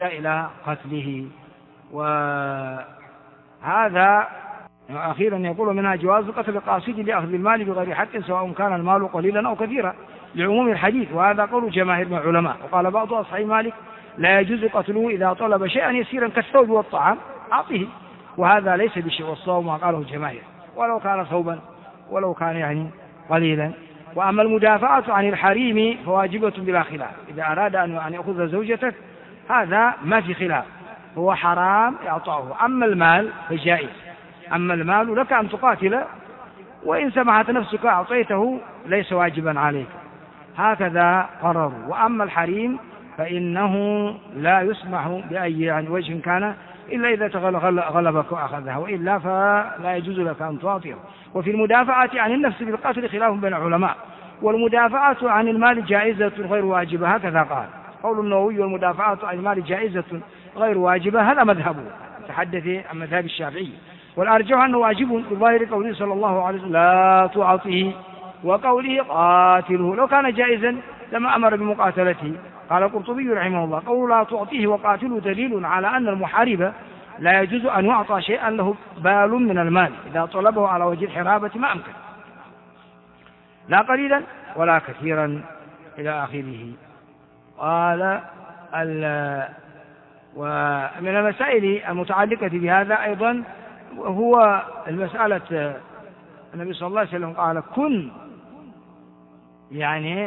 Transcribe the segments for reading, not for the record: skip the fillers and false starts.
إلى قتله. وهذا أخيرا يقول منها جواز قتل القاصد لأخذ المال بغير حق سواء كان المال قليلا أو كثيرا لعموم الحديث، وهذا قول جماهير من العلماء. وقال بعض أصحاب مالك لا يجوز قتله إذا طلب شيئا يسيرا كالثوب والطعام أعطيه، وهذا ليس بشيء، والصواب ما قاله الجماهير ولو كان ثوبا ولو كان يعني قليلا. وأما المدافعة عن الحريم فواجبة بلا خلاف، إذا أراد أن يأخذ زوجتك هذا ما في خلاف، هو حرام إعطاؤه. أما المال فجائز، أما المال لك أن تقاتل، وإن سمحت نفسك أعطيته ليس واجبا عليك، هكذا قرروا. وأما الحريم فإنه لا يسمح بأي يعني وجه كان إلا إذا غلبك وأخذها، وإلا فلا يجوز لك أن تعطيه. وفي المدافعة عن النفس بالقتل خلاف بين العلماء، والمدافعة عن المال جائزة غير واجبة، هكذا قال قول النووي، والمدافعة عن المال جائزة غير واجبة، هذا مذهبه، تحدث عن مذهب الشافعي. والأرجح أنه واجب بظاهر قوله صلى الله عليه وسلم لا تعطيه، وقوله قاتله، لو كان جائزا لما أمر بمقاتلته. قال القرطبي رحمه الله قول لا تعطيه وقاتله دليل على أن المحارب لا يجوز أن يعطى شيئا له بال من المال إذا طلبه على وجه الحرابة ما أمكن، لا قليلا ولا كثيرا إلى آخره. قال ومن المسائل المتعلقة بهذا أيضا هو المسألة، النبي صلى الله عليه وسلم قال كن يعني،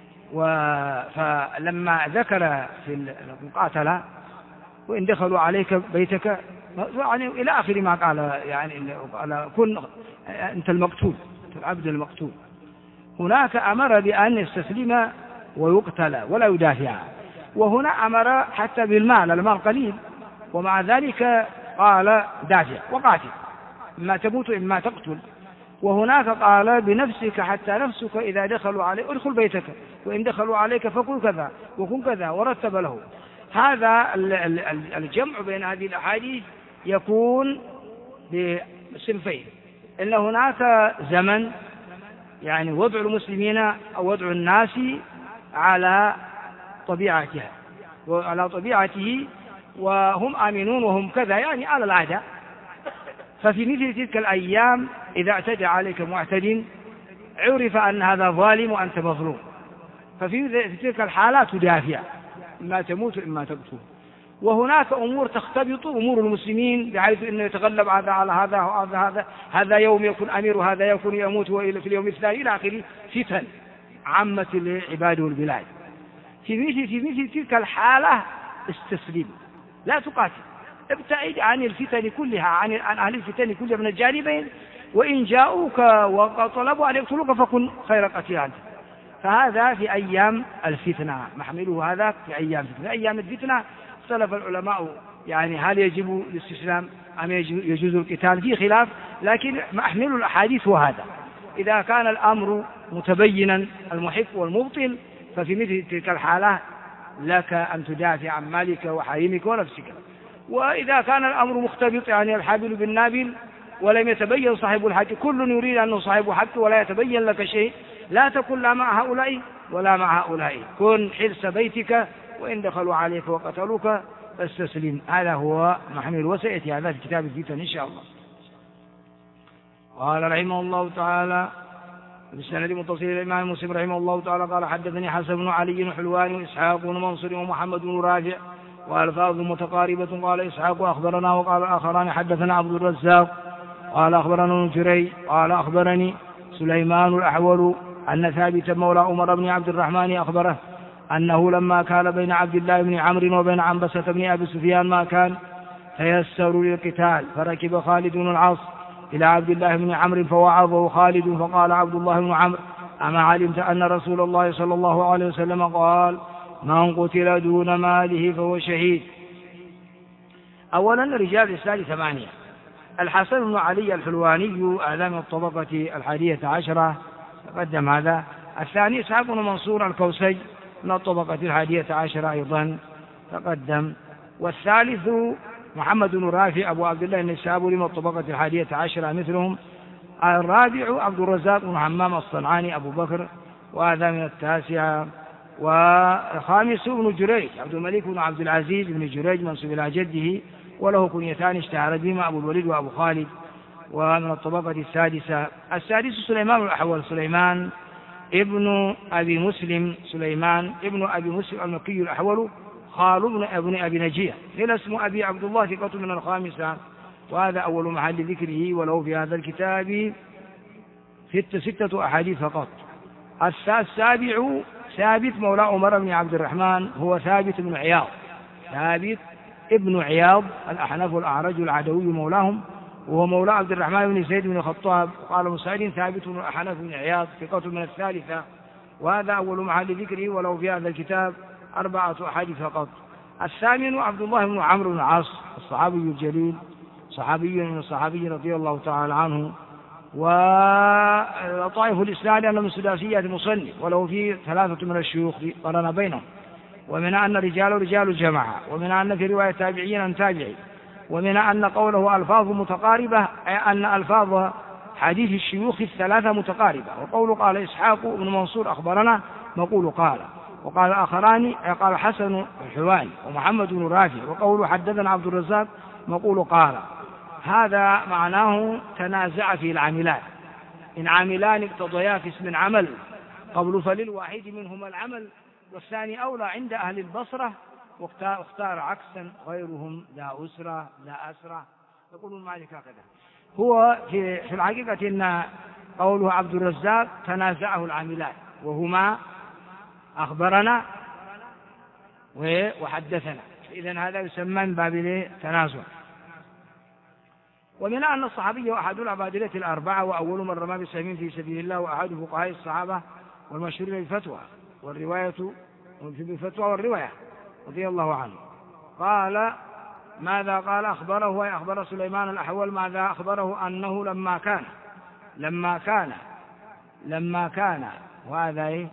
فلما ذكر في المقاتلة وإن دخلوا عليك بيتك يعني إلى آخر ما قال، يعني قال كن أنت المقتول، أنت العبد المقتول. هناك أمر بأن يستسلم ويقتل ولا يدافع، وهنا أمر حتى بالمال، المال قليل، ومع ذلك قال دافع وقاتل، إما تموت إما تقتل. وهناك قال بنفسك حتى نفسك إذا دخلوا عليك ادخل بيتك، وإن دخلوا عليك فقل كذا وكن كذا، ورتب له. هذا الجمع بين هذه الأحاديث يكون بصنفين، إن هناك زمن يعني وضع المسلمين أو وضع الناس على طبيعتها وعلى طبيعته وهم آمنون وهم كذا يعني على العادة، ففي مثل تلك الأيام إذا اعتدى عليك معتد عرف أن هذا ظالم وأنت مظلوم، ففي تلك الحالات تدافع، إما تموت إما تقتل. وهناك أمور تختلط أمور المسلمين بحيث أنه يتغلب هذا على هذا وهذا، هذا يوم يكون أمير وهذا يكون يموت في اليوم الثاني إلى آخره، فتن عامة العباد والبلاد. في مثل تلك الحالة استسلم، لا تقاتل، ابتعد عن الفتن كلها، عن أهل الفتن كلها من الجانبين، وإن جاءوك وطلبوا أن يقتلوك فكن خير قتيل. فهذا في أيام الفتنة، محمله هذا في أيام الفتنة. أيام الفتنة اختلف العلماء يعني هل يجب الاستسلام أم يجوز القتال، في خلاف، لكن محمل الأحاديث هو هذا. إذا كان الأمر متبينا المحق والمبطل ففي مثل تلك الحالة لك أن تدافع عن مالك وحريمك ونفسك. وإذا كان الأمر مختلط يعني الحابل بالنابل ولم يتبين صاحب الحق، كل يريد أنه صاحب حق ولا يتبين لك شيء، لا تكن لا مع هؤلاء ولا مع هؤلاء، كن حرس بيتك، وإن دخلوا عليك وقتلوك فاستسلم. هذا هو محمل، وسيأتي هذا في كتاب الفتن إن شاء الله. قال رحمه الله تعالى بالسند متصل الإمام مسلم رحمه الله تعالى قال حدثني حسن بن علي الحلواني وإسحاق بن منصور ومحمد بن رافع وألفاظ متقاربة. قال إسحاق أخبرنا، وقال الآخران حدثنا عبد الرزاق قال أخبرنا ابن جريج قال أخبرني سليمان الأحول أن ثابت مولى عمر بن عبد الرحمن أخبره أنه لما كان بين عبد الله بن عمرو وبين عنبسة بن أبي سفيان ما كان تيسر للقتال، فركب خالد بن العاص إلى عبد الله بن عمرو فوعظه خالد، فقال عبد الله بن عمرو أما علمت أن رسول الله صلى الله عليه وسلم قال من قتل دون ماله فهو شهيد. أولا رجال الإسلام 8: الحسن بن علي الحلواني أعلى من الطبقة 11 تقدم هذا. الثاني إسحاق بن منصور الكوسي من الطبقة 11 أيضا تقدم. والثالث محمد بن رافع أبو عبد الله النسابوري من الطبقة 11 مثلهم. الرابع عبد الرزاق بن حمام الصنعاني أبو بكر وهذا من 9. وخامس ابن جريج عبد الملك بن عبد العزيز بن جريج منسوب إلى جده، وله كنيتان اشتهر بهما أبو الوليد وأبو خالد، ومن الطبقة السادسة. السادس سليمان الأحول سليمان ابن أبي مسلم، سليمان ابن أبي مسلم المكي الأحول خال ابن أبي نجية، إلى اسم أبي عبد الله ثقة من الخامسة، وهذا أول محل ذكره، وله في هذا الكتاب 6 أحاديث فقط. السابع ثابت مولى عمر بن عبد الرحمن، هو ثابت بن عياض، ثابت ابن عياض الأحنف الأعرج العدوي مولاهم، وهو مولى عبد الرحمن بن زيد بن الخطاب. قال مسعد ثابت بن الأحنف بن عياض ثقة من الثالثة، وهذا أول محل ذكره، ولو في هذا الكتاب 4 أحاديث فقط. الثامن عبد الله بن عمرو بن العاص الصحابي الجليل، صحابي من الصحابي رضي الله تعالى عنه، وطائف الإسناد أنه من سداسية المصنف، وله فيه 3 من الشيوخ قرن بينهم، ومن أن رجال الجماعة، ومن أن في رواية تابعين عن تابعي، ومن أن قوله ألفاظ متقاربة، أي أن ألفاظ حديث الشيوخ 3 متقاربة. وقول قال إسحاق بن منصور أخبرنا مقول قال، وقال الآخران قال حسن الحواني ومحمد بن رافع، وقول حدثنا عبد الرزاق مقول قال. هذا معناه تنازع في العاملات، إن عاملان اقتضيا في اسم عمل قبل فللواحد منهما العمل، والثاني أولى عند أهل البصرة، واختار عكسا غيرهم لا أسرة لا أسرة. يقول مالك هكذا. هو في الحقيقة إن قوله عبد الرزاق تنازعه العاملات، وهما أخبرنا وحدثنا، إذن هذا يسمى من باب التنازع. ومن أن الصحابي أحد العبادلة 4، وأول من رمى بسهم في سبيل الله، وأحد فقهاء الصحابة والمشهور بالفتوى والرواية رضي الله عنه. قال ماذا قال؟ أخبره وأخبر سليمان الأحول ماذا أخبره؟ أنه لما كان وهذا إيه؟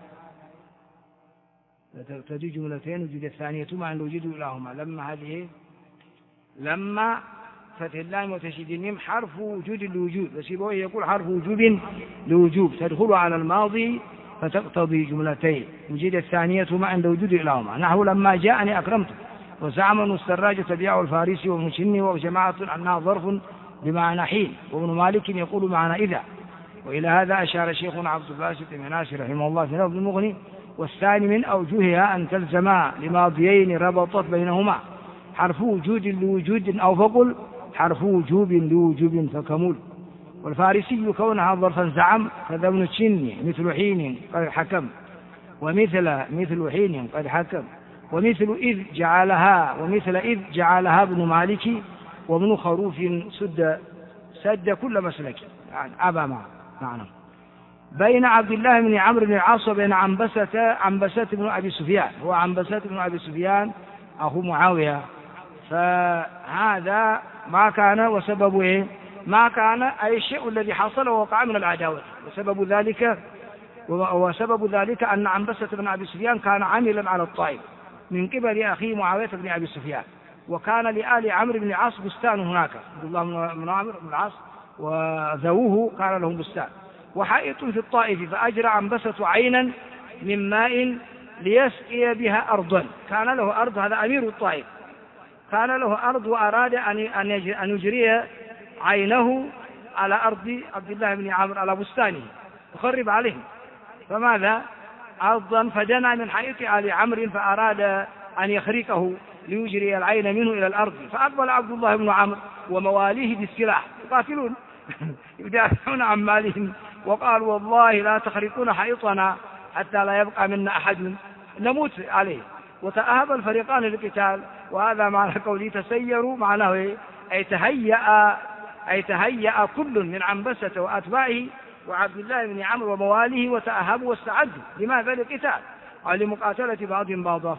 تجي جملتين وجد الثانية مع أن وجدوا لهما. لما هذه لما فتح اللام وتشديد الميم حرف وجود لوجود، وسيبويه يقول حرف وجوب لوجوب، تدخل على الماضي فتقتضي جملتين، وجد الثانية مع عند وجود لهما، نحو لما جاءني أكرمته، وزعم أن السراج تبيع الفارسي والمشني، وجماعة أنها ظرف بمعنى حين، وابن مالك يقول معنى إذا. وإلى هذا أشار شيخنا عبد الباسط بن ناصر رحمه الله في لفظ المغني. والثاني من أوجهها أن تلزما لماضيين ربطت بينهما حرف وجود لوجود، أو فقل حرف وجوب لوجوب فكمل. والفارسي كونها ظرفا زعم، كذا ابن الشني مثل حين قد حكم، مثل حين قد حكم، ومثل إذ جعلها ابن مالك، وابن خروف سد كل مسلك، يعني أبا معنى. بين عبد الله بن عمرو بن العاص وبين عنبسة بن أبي سفيان، هو عنبسة بن أبي سفيان أخو معاوية. فهذا ما كان، وسبب إيه؟ ما كان أي الشيء الذي حصل ووقع من العداوة، وسبب ذلك أن عنبسة بن أبي سفيان كان عاملا على الطائف من قبل أخيه معاوية بن أبي سفيان، وكان لآل عمرو بن العاص بستان هناك، عبد الله بن عمرو بن العاص وذووه كان لهم بستان وحائط في الطائف، فأجرى عنبسة عينا من ماء ليسقي بها أرضا، كان له أرض، هذا أمير الطائف كان له أرض، وأراد أن يجري عينه على أرض عبد الله بن عمرو على بستانه يخرب عليه، فماذا أرضا فدنا من حائط آل عمرو، فأراد أن يخرقه ليجري العين منه إلى الأرض، فأقبل عبد الله بن عمرو ومواليه بالسلاح يقاتلون يدافعون عن مالهم، وقالوا والله لا تخرقون حائطنا حتى لا يبقى منا أحد نموت عليه، وتأهب الفريقان للقتال. وهذا معنى قوله تسيروا، معناه أي تهيأ كل من عنبسة وأتباعه وعبد الله بن عمرو ومواليه، وتأهبوا واستعدوا لماذا؟ للقتال ولمقاتلة بعضهم بعضا.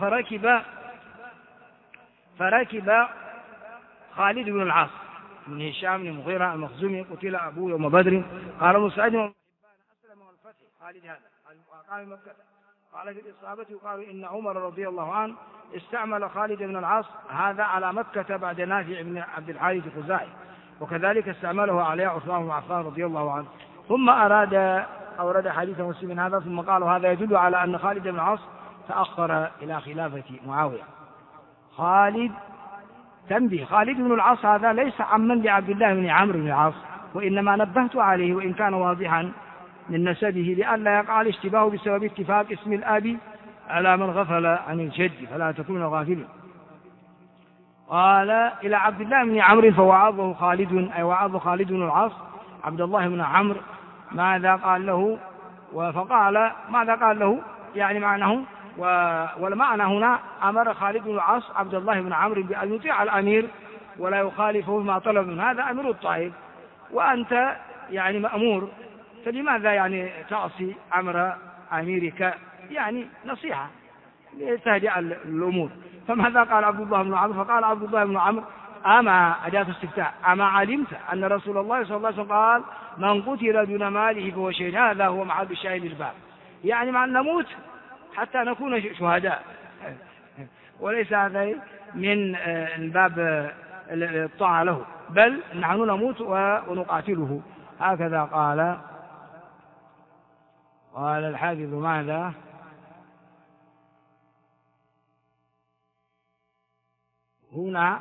فركب خالد بن العاص من هشام بن مغيرة المخزومي، قتل أبوه يوم بدر. قال مسعد أسلم والفتح خالد هذا وأقام مكة. قال في الإصابة وقالوا إن عمر رضي الله عنه استعمل خالد بن العاص هذا على مكة بعد نافع بن عبد الحارث الخزاعي، وكذلك استعمله عليه عثمان بن عفان رضي الله عنه. ثم أورد حديث مسلم هذا، ثم قالوا هذا يدل على أن خالد بن العاص تأخر إلى خلافة معاوية. خالد تنبيه: خالد بن العاص هذا ليس عما لعبد الله بن عمرو بن العاص، وإنما نبهت عليه وإن كان واضحا من نسبه لئلا يقع الاشتباه بسبب اتفاق اسم الأب على من غفل عن الجد فلا تكون غافلا. قال إلى عبد الله بن عمرو فوعظه خالد، أي وعظ خالد بن العاص عبد الله بن عمرو ماذا قال له، فقال ماذا قال له يعني معناه، والمعنى هنا أمر خالد بن العاص عبد الله بن عمرو بأن يطيع الأمير ولا يخالفه ما طلب من هذا أمير الطائف، وأنت يعني مأمور، فلماذا يعني تعصي أمر أميرك؟ يعني نصيحة لتهدئ الأمور. فماذا قال عبد الله بن عمرو؟ فقال عبد الله بن عمرو: أما أداة استفتاء، أما علمت أن رسول الله صلى الله عليه وسلم قال من قتل دون ماله فهو شهيد. هذا هو محل الشاهد الباب، يعني مع أن نموت حتى نكون شهداء، وليس هذا من الباب الطاعة له، بل نحن نموت ونقاتله. هكذا قال الحافظ ماذا؟ هنا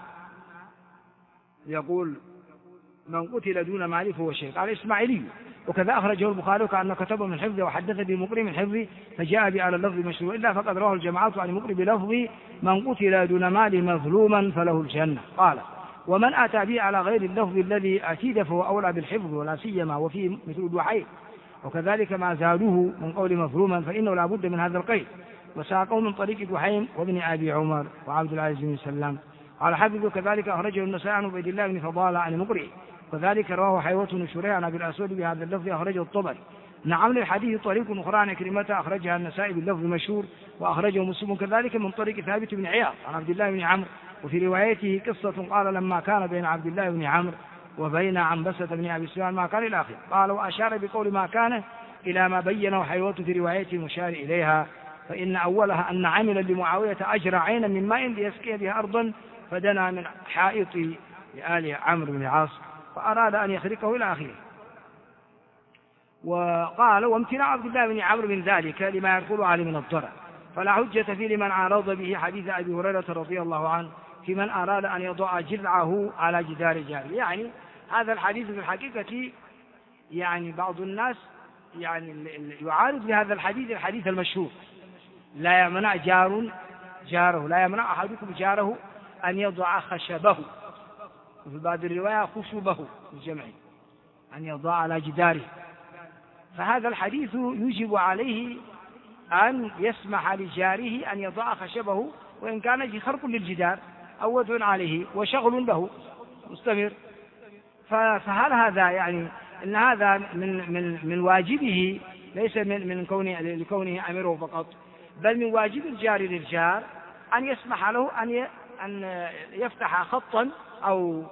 يقول من قتل دون ماله فهو شهيد. قال الإسماعيلي: وكذا أخرجه البخاري كأن كتبه من حفظه وحدث بمقري من حفظه فجاء بأعلى اللفظ مشروع، إلا فقد رواه الجماعة عن مقري بلفظ من قتل دون ماله مظلوما فله الجنة. قال: ومن أتى به على غير اللفظ الذي أكيد فهو أولى بالحفظ، ولا سيما وفيه مثل دحيح، وكذلك ما زادوه من قول مظلوما فإنه لا بد من هذا القيد، وساقه من طريق دحيم وابن أبي عمر وعبد العزيز بن سلام. على حفظه كذلك أخرجه النسائي عن عبيد الله بن فضالة عن مقرئ، وذلك رواه حيوة بن شريح عن أبي الأسود بهذا اللفظ أخرجه الطبري. نعم للحديث طريق أخرى عن كلمة أخرجها النسائي باللفظ مشهور، وأخرجه مسلم كذلك من طريق ثابت بن عياض عن عبد الله بن عمرو، وفي روايته قصة قال لما كان بين عبد الله بن عمرو وبين عنبسة بن أبي سفيان ما كان الآخر. قال: وأشار بقول ما كان إلى ما بينه حيوة في روايته المشار إليها، فإن أولها أن عملا لمعاوية أجرى عينا من ماء ليسقي بها أرضا فدنا من حائط لآل عمرو بن العاص فأراد أن يخرقه إلى آخره. وقال: وامتناع عبد الله بن عمرو من ذلك لما يدخل عليه من الضرر، فلا حجة فيه لمن عارض به حديث أبي هريرة رضي الله عنه في من أراد أن يضع جذعه على جدار جاره. يعني هذا الحديث في الحقيقة يعني بعض الناس يعني يعارض بهذا الحديث المشهور: لا يمنع جاره، لا يمنع أحدكم جاره أن يضع خشبه، وفي بعض الرواية خشبه بالجمع، أن يضع على جداره. فهذا الحديث يجب عليه أن يسمح لجاره أن يضع خشبه وإن كان خرق للجدار أو وضع عليه وشغل له مستمر. فهل هذا يعني أن هذا من واجبه، ليس من لكونه أمره فقط، بل من واجب الجار للجار أن يسمح له أن يفتح خطا أو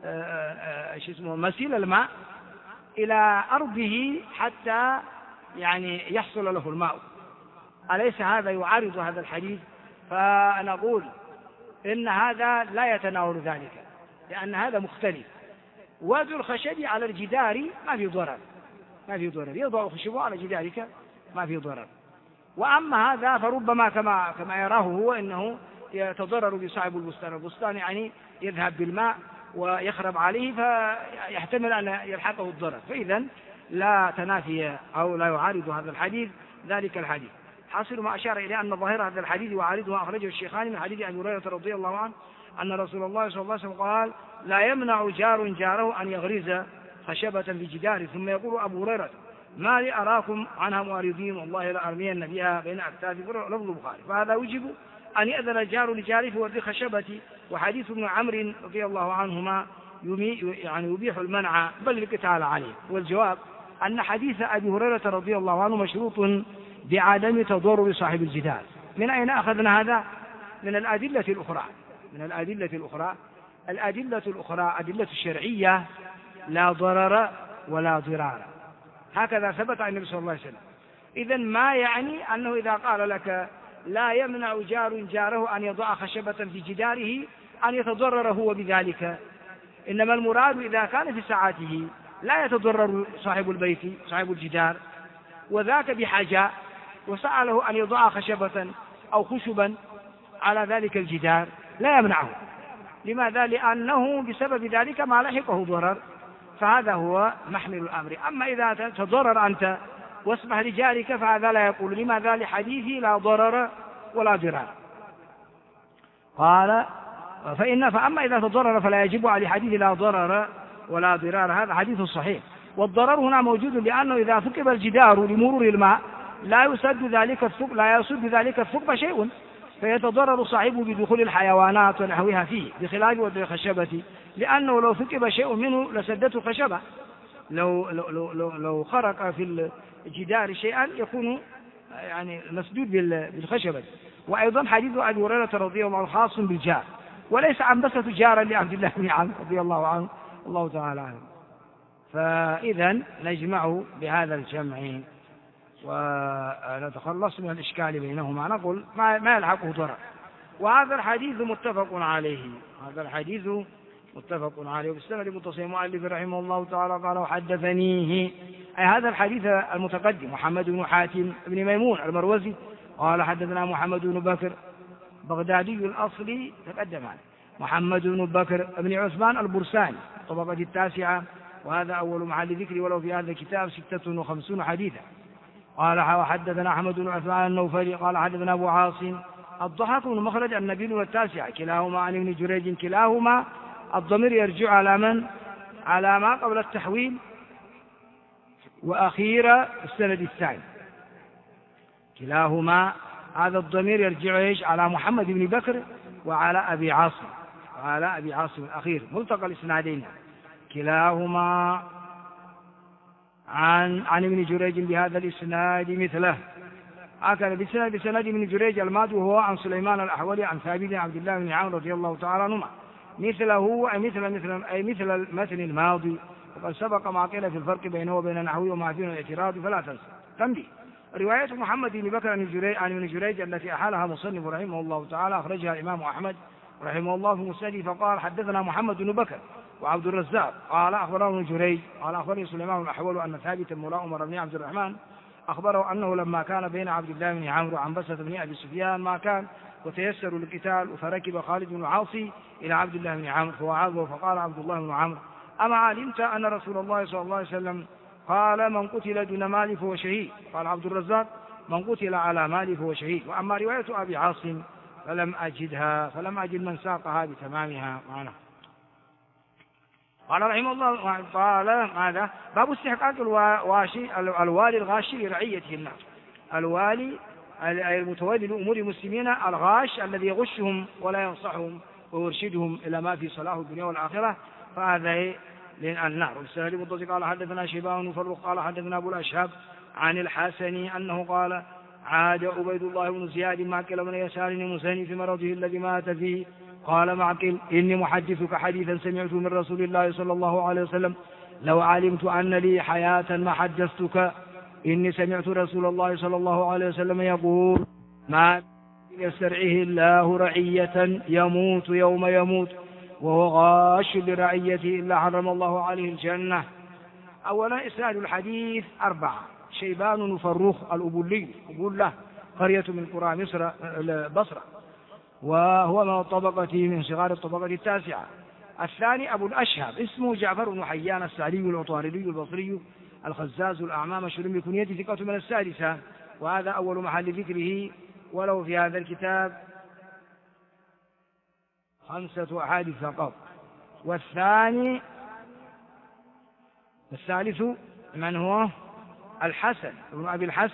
مسيل الماء إلى أرضه حتى يعني يحصل له الماء. أليس هذا يعارض هذا الحديث؟ فنقول إن هذا لا يتناول ذلك، لأن هذا مختلف. وضع الخشب على الجدار ما في ضرر، يضع خشبه على جدارك ما في ضرر. وأما هذا فربما كما يراه هو إنه يتضرر بصاحب البستان يعني يذهب بالماء ويخرب عليه فيحتمل أن يلحقه الضرر، فإذا لا تنافي أو لا يعارض هذا الحديث ذلك الحديث. حاصل ما أشار إلى أن ظاهر هذا الحديث وعارضه أخرجه الشيخان من حديث أبي هريرة رضي الله عنه أن رسول الله صلى الله عليه وسلم قال: لا يمنع جار جاره أن يغرز خشبة في جداره. ثم يقول أبو هريرة: ما لي أراكم عنها معرضين، والله لأرمين بها بين أكتافي، لفظ البخاري. فهذا يجب أن يأذن الجار لجاره في ورد خشبة. وحديث ابن عمرو رضي الله عنهما يعني يبيح المنع بل القتال عليه. والجواب أن حديث أبي هريرة رضي الله عنه مشروط بعدم تضرر صاحب الجدار. من أين أخذنا هذا؟ من الأدلة الأخرى. الأدلة الأخرى أدلة الشرعية: لا ضرر ولا ضرار، هكذا ثبت عن النبي صلى الله عليه وسلم. إذن ما يعني أنه إذا قال لك لا يمنع جار جاره أن يضع خشبة في جداره أن يتضرر هو بذلك، إنما المراد إذا كان في ساعته لا يتضرر صاحب البيت صاحب الجدار وذاك بحاجة وسأله أن يضع خشبة أو خشبا على ذلك الجدار لا يمنعه. لماذا؟ لأنه بسبب ذلك ما لحقه ضرر، فهذا هو محمل الأمر. أما إذا تضرر أنت واسمح لجارك فهذا لا يقول. لماذا؟ لحديث لا ضرر ولا ضرار. قال فأما إذا تضرر فلا يجب على حديث لا ضرر ولا ضرار، هذا حديث صحيح. والضرر هنا موجود لأنه إذا ثقب الجدار لمرور الماء لا يسد ذلك الثقب شيء، فيتضرر صاحبه بدخول الحيوانات ونحوها فيه، بخلاف وضع الخشبة، لأنه لو ثقب شيء منه لسدته الخشبة. لو خرق في الجدار شيئا يكون يعني مسدود بالخشبة. وأيضا حديث أبي هريرة رضي الله عنه خاص بالجار، وليس عنبسة جارا لعبد الله بن عمرو رضي الله عنه، الله تعالى عنه. فإذا نجمع بهذا الجمع ونتخلص من الإشكال بينهما، نقول ما يلحقه ضرر. وهذا الحديث متفق عليه، وبالسند المتصل المؤلف رحمه الله تعالى قال وحدثنيه، أي هذا الحديث المتقدم، محمد بن حاتم بن ميمون المروزي قال حدثنا محمد بن بكر بغدادي الأصلي تقدم عنه، محمد بن بكر بن عثمان البرساني الطبقة التاسعة، وهذا أول محل ذكر، ولو في هذا الكتاب 56 حديثا. قال وحدثنا أحمد بن عثمان النوفلي قال حدثنا أبو عاصم الضحاك بن مخرج النبيل والتاسع كلاهما عن ابن جريج، كلاهما الضمير يرجع على من؟ على ما قبل التحويل وأخير السند الثاني. كلاهما هذا الضمير يرجع على محمد بن بكر وعلى أبي عاصم الأخير، ملتقى الإسنادين، كلاهما عن ابن جريج بهذا الإسناد مثله. هكذا بسند ابن جريج الماضي وهو عن سليمان الأحولي عن ثابت بن عبد الله بن عمرو رضي الله تعالى عنهما مثله، أي مثل المتن الماضي. وقد سبق ما قيل في الفرق بينه وبين النحوي وما فيه الاعتراض فلا تنسى. تنبيه: رواية محمد بن بكر عن ابن جريج التي أحالها مصنف رحمه الله تعالى أخرجها الإمام أحمد رحمه الله في مسنده، فقال حدثنا محمد بن بكر وعبد الرزاق قال أخبرنا ابن جريج قال أخبرني سليمان الأحول أن ثابت مولى عمر بن عبد الرحمن أخبره أنه لما كان بين عبد الله بن عمرو وعنبسة بن أبي سفيان ما كان وتيسروا للقتال، فركب خالد بن عاصي إلى عبد الله بن عمرو فوعظه، فقال عبد الله بن عمرو: أما علمت أن رسول الله صلى الله عليه وسلم قال من قتل دون مال فهو شهيد؟ قال عبد الرزاق: من قتل على مال فهو شهيد. وأما رواية أبي عاصم فلم أجد من ساقها بتمامها معنا. قال رحمه الله قال ماذا؟ باب استحقاق الوالي الغاشي لرعيته الناس. الوالي المتولي لأمور المسلمين الغاش الذي يغشهم ولا ينصحهم ويرشدهم إلى ما في صلاح الدنيا والآخرة، فهذا للنار. والسهل المتصل قال حدثنا شيبان فرق قال حدثنا أبو الأشهب عن الحسن أنه قال عاد عبيد الله بن زياد معقل بن يسار المزني في مرضه الذي مات فيه، قال معقل: إني محدثك حديثا سمعته من رسول الله صلى الله عليه وسلم، لو علمت أن لي حياة ما حدثتك. إني سمعت رسول الله صلى الله عليه وسلم يقول: ما يسترعه الله رعية يموت يوم يموت وهو غاش لرعيته إلا حرم الله عليه الجنة. أولا إسناد الحديث 4: شيبان فروخ الأبولي أبولة قرية من قرى مصر البصرة، وهو من صغار الطبقة التاسعة. الثاني أبو الأشهب اسمه جعفر بن حيان السعدي العطاردي البصري الخزاز الأعمى مشهور بكنيته، ثقة من السادسة، وهذا أول محل ذكره، ولو في هذا الكتاب 5 أحاديث فقط. والثالث من هو؟ الحسن ابن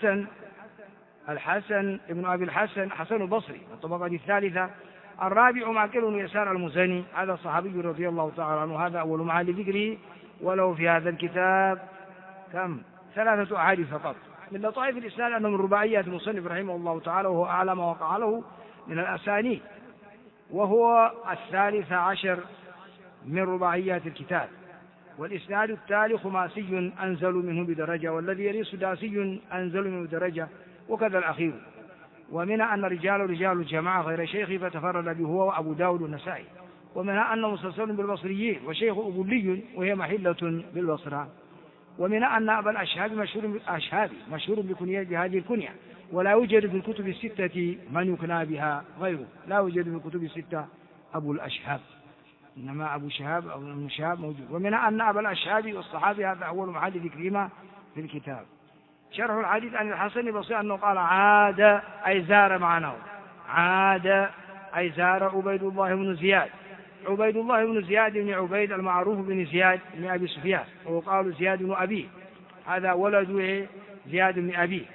أبي الحسن حسن البصري الطبقة الثالثة. الرابع معقل بن يسار المزني، هذا صحابي رضي الله تعالى عنه، هذا أول محل ذكره، ولو في هذا الكتاب 3 أحاديث فقط. من لطائف الإسناد أنه من رباعيات المصنف رحمه الله تعالى، وهو أعلى ما وقع له من الأسانيد، وهو 13 من رباعيات الكتاب. والإسناد التالي خماسي أنزل منه بدرجة، والذي يلي سداسي أنزل منه بدرجة، وكذا الأخير. ومن أن رجال الجماعة غير شيخ فتفرد به هو وأبو داود والنسائي. ومن أنه مسلسل بالبصريين وشيخ أبولي وهي محلة بالبصرة. ومن أن أبا الأشهاب مشهور بهذه الكنية، ولا يوجد في الكتب الستة من يكنى بها غيره، لا يوجد في الكتب الستة أبو الأشهاب، إنما أبو شهاب أو ابن شهاب موجود. ومنها أن أبا الأشهاب والصحابي هذا أول محل ذكرهما في الكتاب. شرح الحديث عن الحسن البصري أنه قال عاد أي زار معناه، عاد أي زار عبيد الله بن زياد، عبيد الله بن زياد بن عبيد المعروف بن زياد بن أبي سفيان، وقالوا زياد بن أبيه، هذا ولد زياد بن أبيه.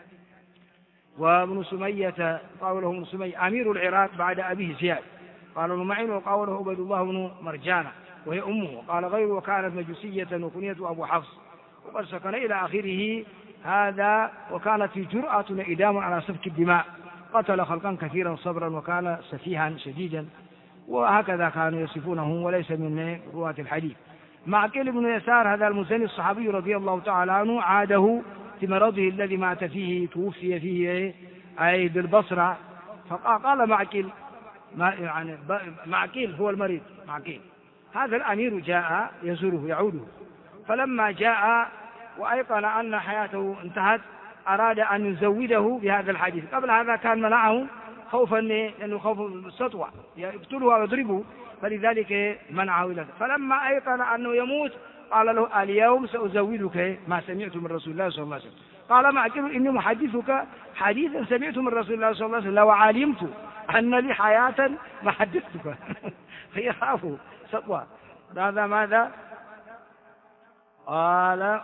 وابن سمية قالوا له ابن سمية أمير العراق بعد أبيه زياد، قال ابن معين وقال له عبيد الله بن مرجانة وهي أمه، وقال غيره وكانت مجوسية وكنية أبو حفص، وقد سكن إلى آخره هذا. وكانت في جرأة إدام على سفك الدماء، قتل خلقا كثيرا صبرا، وكان سفيها شديدا، وهكذا كانوا يصفونه، وليس من رواة الحديث. معقل بن يسار هذا المزني الصحابي رضي الله تعالى عنه عاده في مرضه الذي مات فيه، توفي فيه أي بالبصرة، فقال معقل يعني معقل هو المريض، معقل هذا الأمير جاء يزوره يعوده، فلما جاء وأيقن أن حياته انتهت أراد أن يزوده بهذا الحديث. قبل هذا كان منعه خوفا لأنه خوف السطوة يقتله ويضربه، فلذلك منعه. فلما أيقن أنه يموت قال له اليوم سأزودك ما سمعت من رسول الله صلى الله عليه وسلم. قال معقل إني محدثك حديثا سمعت من رسول الله صلى الله عليه وسلم، لو علمت أن لي حياة ما حدثتك. فيخافوا سطوة. هذا ماذا قال؟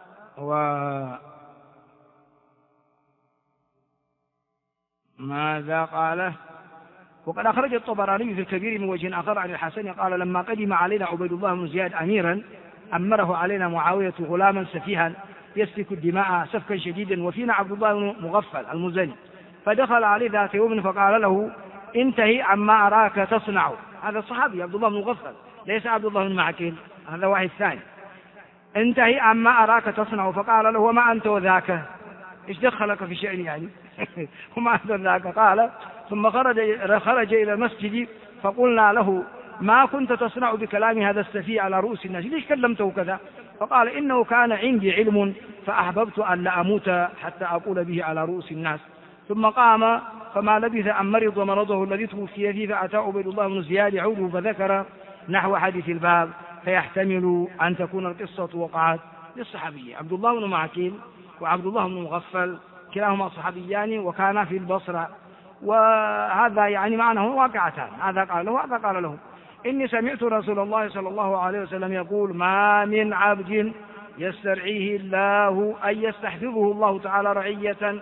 ماذا قال؟ وقد أخرج الطبراني في الكبير من وجه آخر عن الحسن قال لما قدم علينا عبيد الله بن زياد أميرا أمره علينا معاوية غلاما سفيها يسفك الدماء سفكا شديدا، وفينا عبد الله بن مغفل المزني، فدخل عليه ذات يوم فقال له انتهي عما أراك تصنع. هذا الصحابي عبد الله بن مغفل، ليس عبد الله بن معقل، هذا واحد ثاني. انتهي عما أراك تصنع، فقال له وما أنت وذاك، إيش دخلك في شأني يعني؟ وما أنت وذاك؟ قال ثم خرج إلى المسجد فقلنا له ما كنت تصنع بكلام هذا السفيه على رؤوس الناس، ليش كلمته كذا؟ فقال إنه كان عندي علم فأحببت أن لا أموت حتى أقول به على رؤوس الناس. ثم قام فما لبث أن مرض مرضه الذي توفي فيه، فأتى عبيد الله بن زياد يعوده فذكر نحو حديث الباب، فيحتمل أن تكون القصة وقعت للصحابي عبد الله بن معقل وعبد الله بن مغفل، كلاهما صحابيان وكانا في البصرة، وهذا يعني معناه واقعتان، هذا قال له وهذا قال له. إني سمعت رسول الله صلى الله عليه وسلم يقول ما من عبد يسترعيه الله أن يستحفظه الله تعالى رعية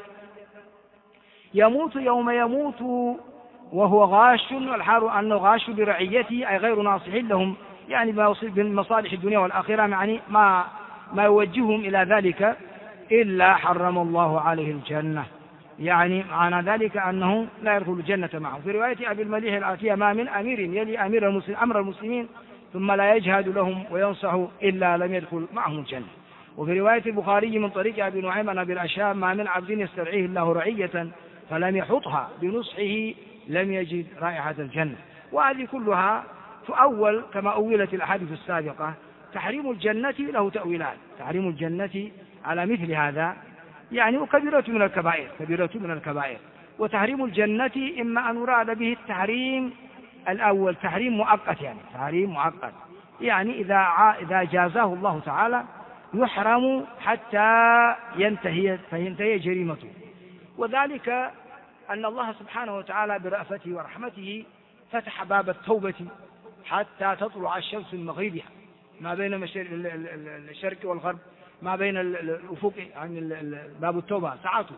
يموت يوم يموت وهو غاش، والحال أنه غاش برعيته أي غير ناصح لهم، يعني ما يصيب من مصالح الدنيا والآخرة، يعني ما يوجههم إلى ذلك، إلا حرم الله عليه الجنة، يعني معنى ذلك أنه لا يدخل الجنة معه. في رواية أبي المليح الآتية ما من أمير يلي أمر المسلمين ثم لا يجهد لهم وينصح إلا لم يدخل معهم الجنة. وفي رواية البخاري من طريق أبي نعيم عن أبي الأشهاب ما من عبد يسترعيه الله رعية فلم يحطها بنصحه لم يجد رائحة الجنة. وهذه كلها تؤول كما أولت الأحاديث السابقة. تحريم الجنة له تأويلان، تحريم الجنة على مثل هذا يعني وكبيرة من الكبائر، كبيرة من الكبائر. وتحريم الجنة إما أن يراد به التحريم الأول تحريم مؤقت، يعني تحريم مؤقت، يعني إذا جازاه الله تعالى يحرم حتى ينتهي جريمته. وذلك أن الله سبحانه وتعالى برأفته ورحمته فتح باب التوبة حتى تطلع الشمس من مغربها، ما بين الشرق والغرب، ما بين الأفق عن باب التوبة ساعته،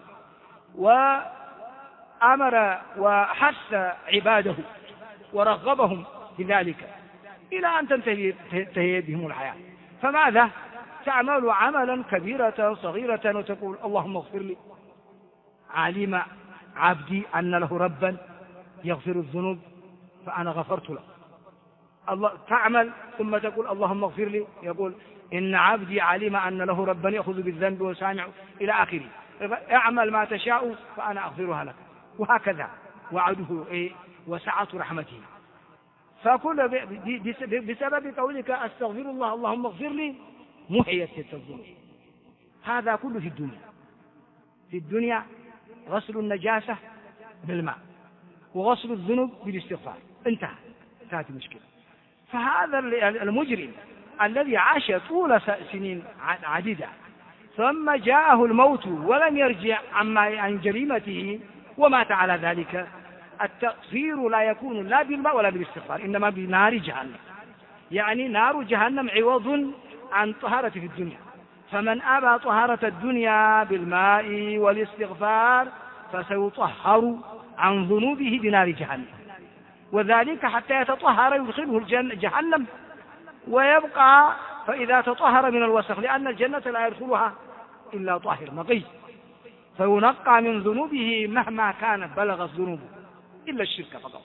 وأمر وحث عباده ورغبهم بذلك إلى أن تنتهي بهم الحياة. فماذا؟ تعمل عملا كبيرة صغيرة وتقول اللهم اغفر لي، علم عبدي أن له ربا يغفر الذنوب فأنا غفرت له. الله تعمل ثم تقول اللهم اغفر لي، يقول إن عبدي علم أن له ربا يأخذ بالذنب وسامع إلى آخره، اعمل ما تشاء فأنا أغفرها لك. وهكذا وعده وسعة رحمته. فكل بسبب قولك أستغفر الله اللهم اغفر لي محيت تلك الذنوب. هذا كله في الدنيا غسل النجاسة بالماء وغسل الذنوب بالاستغفار، انتهت المشكلة. فهذا المجرم الذي عاش طول سنين عديدة ثم جاءه الموت ولم يرجع عن جريمته ومات على ذلك، التغفير لا يكون لا بالماء ولا بالاستغفار، إنما بنار جهنم. يعني نار جهنم عوض عن طهارة في الدنيا. فمن أبى طهارة الدنيا بالماء والاستغفار فسيطهر عن ذنوبه بنار جهنم، وذلك حتى يتطهر يدخله جهنم ويبقى، فإذا تطهر من الوسخ، لأن الجنة لا يدخلها إلا طاهر نقي، فينقى من ذنوبه مهما كانت بلغت ذنوبه إلا الشرك فقط.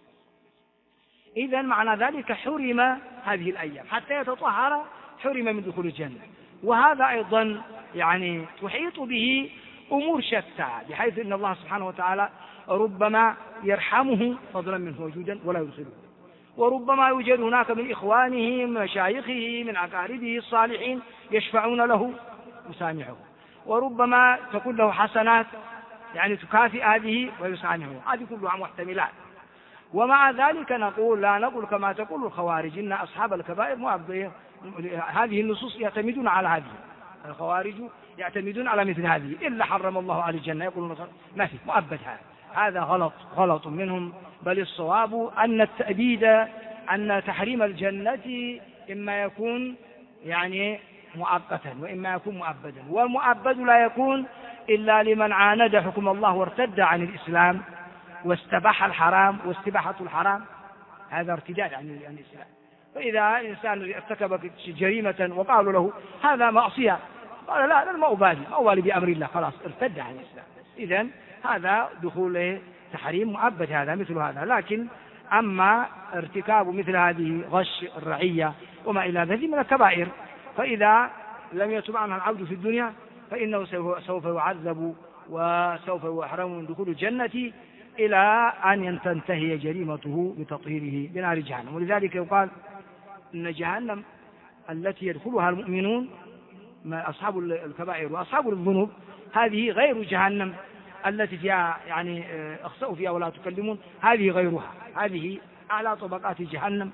إذن معنى ذلك حرم هذه الأيام حتى يتطهر، حرم من دخول الجنة. وهذا أيضا يعني تحيط به أمور شتى، بحيث أن الله سبحانه وتعالى ربما يرحمه فضلا منه وجودا ولا يدخله، وربما يوجد هناك من إخوانه من مشايخه من أقاربه الصالحين يشفعون له يسامحه، وربما تكون له حسنات يعني تكافئ هذه ويسامحه، هذه كلها محتملات. ومع ذلك لا نقول كما تقول الخوارج إن أصحاب الكبائر مؤبدين. هذه النصوص يعتمدون على هذه، الخوارج يعتمدون على مثل هذه، إلا حرم الله على الجنة يقولون ما في مؤبد. هذا غلط منهم، بل الصواب أن التأبيد أن تحريم الجنة إما يكون يعني مؤقتا وإما يكون مؤبدا، والمؤبد لا يكون إلا لمن عاند حكم الله وارتد عن الإسلام واستباح الحرام، واستباحة الحرام هذا ارتداد عن الإسلام. فإذا إنسان ارتكب جريمة وقالوا له هذا معصية قال لا ما أبالي بأمر الله، خلاص ارتد عن الإسلام، إذن هذا دخول تحريم مؤبد، هذا مثل هذا. لكن أما ارتكاب مثل هذه غش الرعية وما إلى ذلك من الكبائر، فإذا لم يتب عنها العبد في الدنيا فإنه سوف يعذب وسوف يحرم من دخول الجنة إلى أن تنتهي جريمته بتطهيره بنار جهنم. ولذلك يقال إن جهنم التي يدخلها المؤمنون أصحاب الكبائر وأصحاب الذنوب هذه غير جهنم التي فيها يعني اخسأوا فيها ولا تكلمون، هذه غيرها، هذه أعلى طبقات جهنم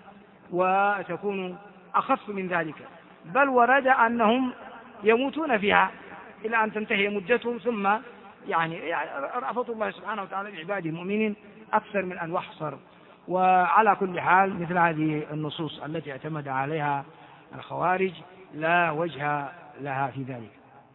وتكون أخف من ذلك. بل ورد أنهم يموتون فيها إلى أن تنتهي مدتهم، ثم يعني رأفة الله سبحانه وتعالى بعباده المؤمنين أكثر من أن يحصر. وعلى كل حال مثل هذه النصوص التي اعتمد عليها الخوارج لا وجه لها في ذلك.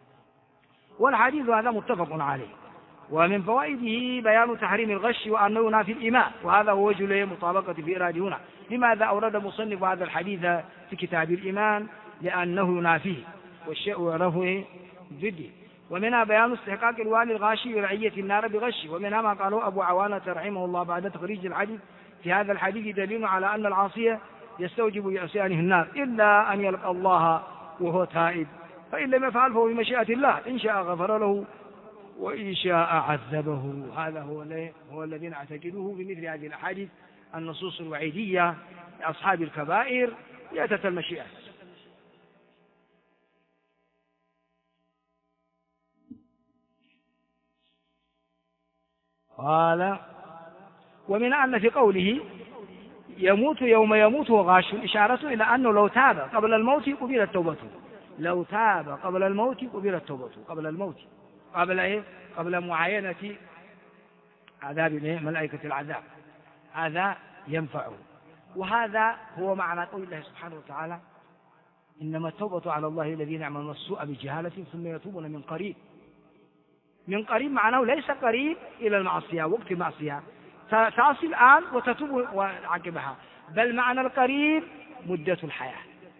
والحديث هذا متفق عليه. ومن فوائده بيان تحريم الغش وأنه ينافي الإيمان، وهذا هو وجه مطابقة في إرادة هنا. لماذا أورد مصنف هذا الحديث في كتاب الإيمان؟ لأنه ينافيه والشيء يعرفه ضده. ومنها بيان استحقاق الوالي الغاشي ورعية النار بغش. ومنها ما قاله أبو عوانة رحمه الله بعد تخريج الحديث: في هذا الحديث دليل على أن العاصية يستوجب بعصيانه النار إلا أن يلقى الله وهو تائب، فإن لم يفعل فهو بمشيئة الله، إن شاء غفر له وإن شاء عذبه. هذا هو الذي نعتقده بمثل هذه الأحاديث النصوص الوعيدية لأصحاب الكبائر يأتت المشيئة. قال: ومن أن في قوله يموت يوم يموت وغاش إشارة إلى أنه لو تاب قبل الموت قبلت توبته، لو تاب قبل الموت قبلت توبته، قبل الموت، قبل معاينة عذاب ملائكة العذاب، هذا ينفعه. وهذا هو معنى قول الله سبحانه وتعالى: إنما التوبة على الله الذين يعملون السوء بجهالة ثم يتوبون من قريب. من قريب معناه ليس قريب إلى المعصية وقت المعصية تعصي الآن وتتوب وعقبها، بل معنى القريب مدة الحياة.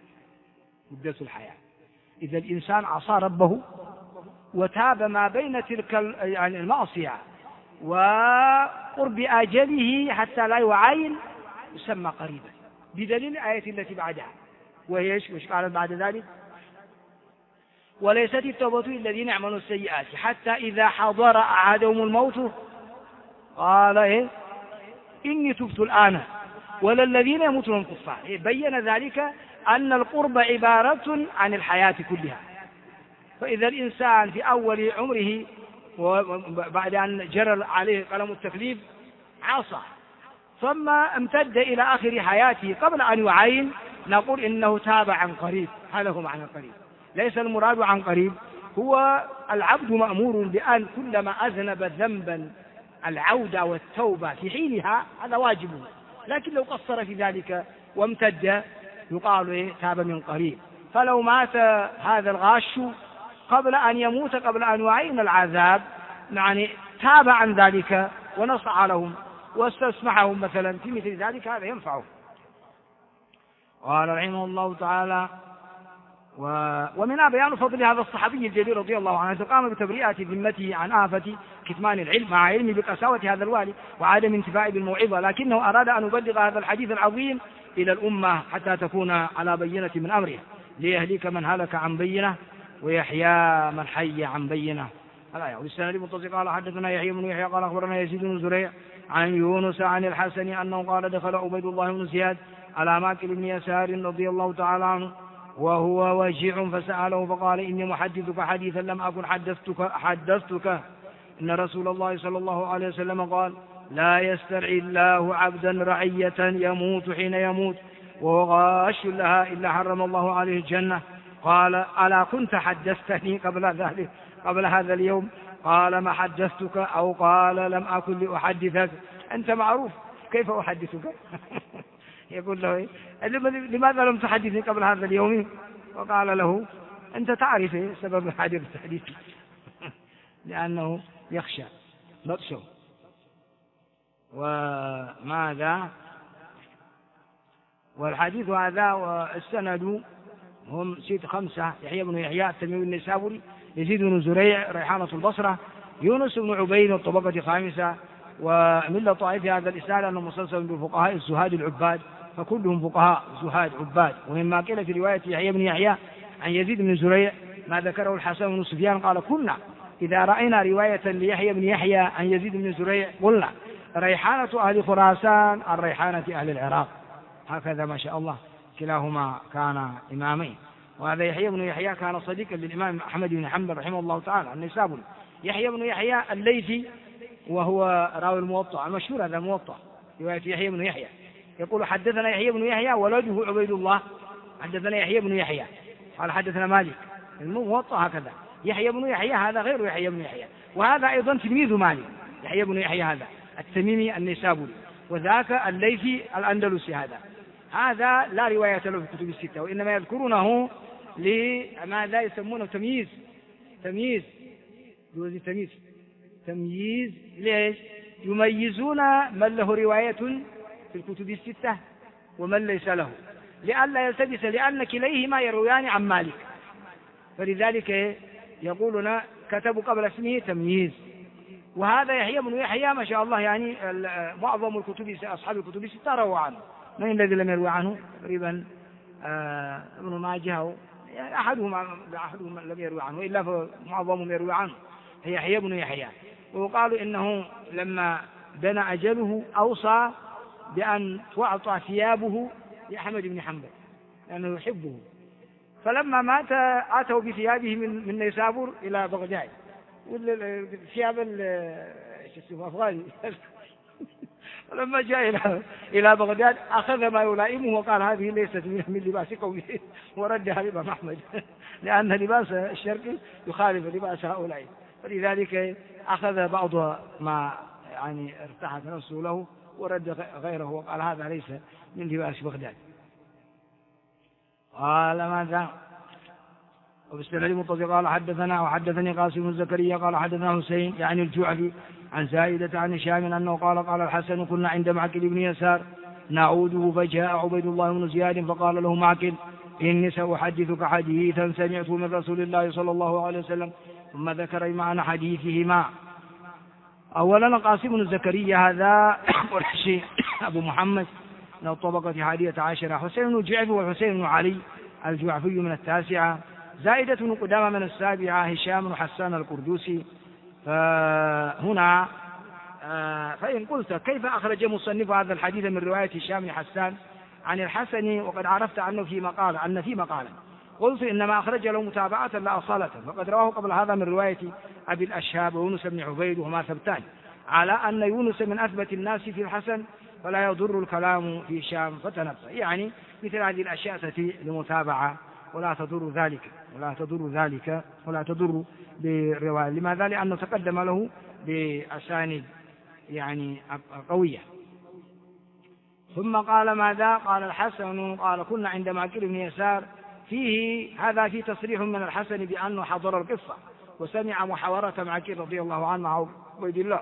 إذا الإنسان عصى ربه وتاب ما بين تلك يعني المعصية وقرب أجله حتى لا يعاين يسمى قريبا، بدليل الآية التي بعدها، وهي وش قالت بعد ذلك؟ وليست التوبة للذين يعملون السيئات حتى إذا حضر أحدهم الموت قال إني تبت الآن، ولا الذين يموتون الكفار. بين ذلك أن القرب عبارة عن الحياة كلها. فإذا الإنسان في أول عمره وبعد أن جرى عليه قلم التكليف عصى، ثم امتد إلى آخر حياته قبل أن يعين، نقول إنه تاب عن قريب. هذا هو معنى قريب، ليس المراد عن قريب. هو العبد مأمور بأن كلما أذنب ذنبا العودة والتوبة في حينها، هذا واجبه، لكن لو قصر في ذلك وامتد يقال تاب من قريب. فلو مات هذا الغاش قبل أن يموت، قبل أن يعين العذاب، يعني تاب عن ذلك ونصح لهم واستسمحهم مثلا في مثل ذلك، هذا ينفعه. قال رحمه الله تعالى: ومنها بيان فضل هذا الصحابي الجليل رضي الله عنه، قام بتبرئة ذمته عن آفة كتمان العلم، مع علمه بقساوة هذا الوالي وعدم انتفاعه بالموعظة، لكنه أراد أن يبلغ هذا الحديث العظيم إلى الأمة حتى تكون على بينة من أمره، ليهلك من هلك عن بينة ويحيى من حي عن بينة. والسند المتصل قال: حدثنا يحيى بن يحيى قال أخبرنا يزيد بن زريع عن يونس عن الحسن أنه قال: دخل عبيد الله بن زياد على ماكل بن يسار رضي الله تعالى عنه وهو وجيع، فسأله فقال: إني محدثك حديثا لم أكن حدثتك إن رسول الله صلى الله عليه وسلم قال: لا يسترعي الله عبدا رعية يموت حين يموت وهو غاش لها إلا حرم الله عليه الجنة. قال: ألا كنت حدثتني قبل هذا اليوم؟ قال: ما حدثتك، أو قال: لم أكن لأحدثك، أنت معروف، كيف أحدثك؟ يقول له: لماذا لم تحدثني قبل هذا اليوم؟ وقال له: أنت تعرف سبب حديث الحديث لأنه يخشى بطشه. وماذا؟ والحديث هذا والسند هم 5: يحيى بن يحيى التميمي النيسابوري، يزيد بن زريع ريحانة البصرة، يونس بن عبيد الطبقة 5. ومن طائف هذا الإسناد أنه مسلسل بالفقهاء الزهاد العباد، فكلهم فقهاء زهاد عباد. ومما قيل في رواية يحيى بن يحيى عن يزيد بن زريع ما ذكره الحسن بن سفيان قال: كنا إذا رأينا رواية ليحيى بن يحيى عن يزيد بن زريع قلنا ريحانة أهل خراسان عن ريحانة أهل العراق. هكذا ما شاء الله، كلاهما كان إمامين. وهذا يحيى بن يحيى كان صديقا للإمام أحمد بن حنبل رحمه الله تعالى النيسابوري. يحيى بن يحيى الليثي وهو راوي الموطأ المشهور، هذا الموطأ رواية يحيى بن يحيى، يقول: حدثنا يحيى بن يحيى ولده عبيد الله، حدثنا يحيى بن يحيى قال: حدثنا مالك، الموطأ هكذا. يحيى بن يحيى هذا غير يحيى بن يحيى، وهذا أيضا تلميذ مالك. يحيى بن يحيى هذا التميمي النيسابوري، وذاك الليثي الأندلسي، هذا لا رواية له في الكتب الستة، وإنما يذكرونه لماذا يسمونه تمييز ليش؟ يميزون من له رواية في الكتب الستة ومن ليس له، لئلا يلتبس، لأن كليهما يرويان عن مالك، فلذلك يقولون كتبوا قبل اسمه تمييز. وهذا يحيى بن يحيى ما شاء الله، يعني معظم الكتب أصحاب الكتب الستة رووا عنه. من الذي لم يروي عنه؟ تقريبا ابن ماجه، أحدهم لم يروي عنه، إلا فمعظمهم يروي عنه. هي يحيى بن يحيى. وقالوا إنه لما بنى أجله أوصى بأن تعطى ثيابه لأحمد بن حنبل لأنه يحبه، فلما مات أتوا بثيابه من نيسابور إلى بغداد، والثياب أفغاني فلما جاء إلى بغداد أخذ ما يلائمه وقال: هذه ليست من لباس قومه، وردها لإمام أحمد لأن لباس الشرقي يخالف لباس هؤلاء، فلذلك أخذ بعض ما يعني ارتاحت نفسه له ورد غيره وقال: هذا ليس من لباس بغداد. قال: ماذا؟ وبالسند المتصل قال: حدثني قاسم بن زكريا قال: حدثنا حسين يعني الجعفي عن زائدة عن هشام أنه قال الحسن: كنا عند معقل بن يسار نعوده، فجاء عبيد الله بن زياد فقال له معقل: إني سأحدثك حديثا سمعته من رسول الله صلى الله عليه وسلم. ثم ذكر معنى حديثهما. أولا قاسم بن زكريا هذا قرشي أبو محمد من الطبقة 11، حسين بن جعفي وحسين بن علي الجعفي من 9، زائدة بن قدامة من 7، هشام بن حسان القردوسي. فهنا فإن قلت كيف أخرج مصنف هذا الحديث من رواية هشام بن حسان عن الحسن وقد عرفت عنه في مقال قلت إنما أخرج له متابعة لا أصالة، فقد رواه قبل هذا من رواية أبي الأشهاب ويونس بن عبيد وهما ثبتان على أن يونس من أثبت الناس في الحسن، فلا يضر الكلام في هشام فتنبه. يعني مثل هذه الأشياء تأتي لمتابعة ولا تضر بالرواية. لماذا؟ لأنه تقدم له بأسانيد يعني قوية. ثم قال ماذا؟ قال الحسن قال كنا عند معقل بن يسار، هذا فيه تصريح من الحسن بأنه حضر القصة وسمع محاورة معقل رضي الله عنه مع عبيد الله.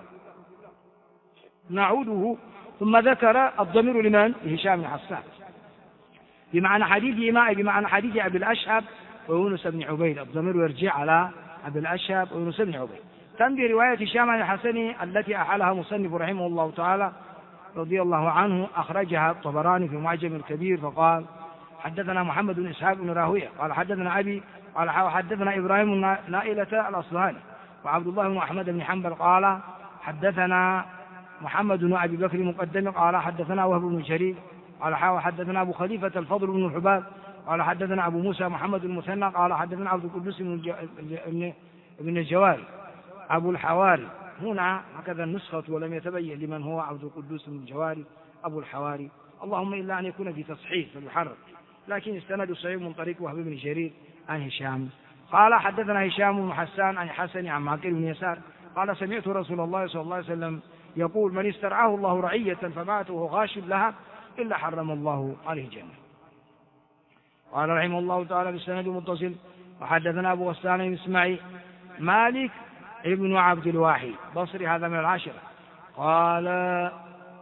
نعوده. ثم ذكر الضمير لمن؟ لهشام بن حسان بمعنى حديث أبي الأشهب ويونس بن عبيد. الضمير يرجع على أبي الأشهب ويونس بن عبيد. تنبي رواية هشام بن الحسن التي أحالها مصنف رحمه الله تعالى رضي الله عنه، أخرجها الطبراني في معجم الكبير فقال حدثنا محمد بن إسحاق بن راهويه قال حدثنا أبي قال حدثنا إبراهيم نائلة الأصبهاني وعبد الله بن أحمد بن حنبل قال حدثنا محمد بن أبي بكر مقدم قال حدثنا وهب بن جرير قال حدثنا أبو خليفة الفضل بن الحباب قال حدثنا أبو موسى محمد المثنى قال حدثنا عبد القدوس بن الجواري أبو الحواري. هنا هكذا النسخة ولم يتبين لمن هو عبد القدوس بن الجواري أبو الحواري، اللهم إلا أن يكون في تصحيح فيحرر، لكن السند صحيح من طريق وهب بن جرير عن هشام. قال حدثنا هشام بن حسان عن حسن عن معقل بن يسار قال سمعت رسول الله صلى الله عليه وسلم يقول من استرعاه الله رعية فمات وهو غاش لها إلا حرم الله عليه الجنة. قال رحمه الله تعالى بالسند المتصل وحدثنا أبو غسان بن إسماعيل مالك ابن عبد الواحد بصري هذا من العاشرة قال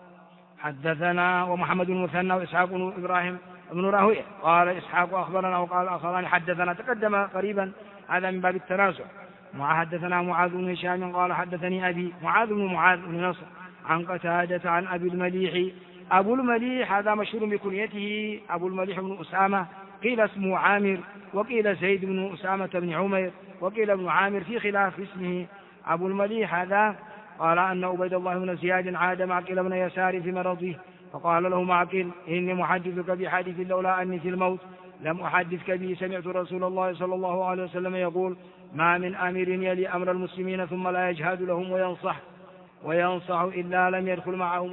حدثنا ومحمد بن المثنى وإسحاق بن إبراهيم بن راهويه قال إسحاق أخبرنا وقال آخران حدثنا، تقدم قريبا هذا من باب التنازع. حدثنا معاذ بن هشام قال حدثني أبي معاذ بن نصر عن قتادة عن أبي المليح. أبو المليح هذا مشهور بكنيته أبو المليح بن أسامة، قيل اسمه عامر وقيل زيد بن أسامة بن عمير وقيل ابن عامر في خلاف اسمه. أبو المليح هذا قال أن عبيد الله بن زياد عاد معقل بن يسار في مرضه فقال له معقل إني محدثك بحديث لولا أني في الموت لم أحدثك به، سمعت رسول الله صلى الله عليه وسلم يقول ما من أمير يلي أمر المسلمين ثم لا يجهاد لهم وينصح إلا لم يدخل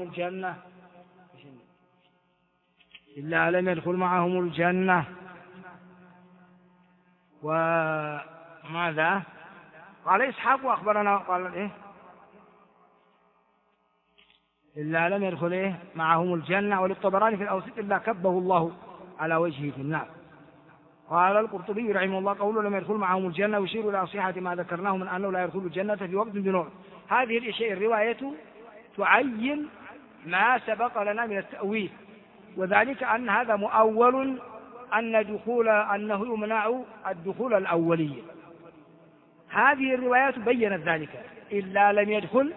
معهم الجنة وماذا قال إسحاق أخبرنا قال إيه إلا لم يدخل معهم الجنة، وللطبراني في الأوسط إلا كبه الله على وجهه في النار. قال القرطبي رحمه الله قوله لم يدخل معهم الجنة يشير إلى صحة ما ذكرناه من أنه لا يدخل الجنة في وقت بنور. هذه الشيء الرواية تعين ما سبق لنا من التأويل، وذلك أن هذا مؤول أنه يمنع الدخول الأولي. هذه الروايات بيّنت ذلك إلا لم يدخل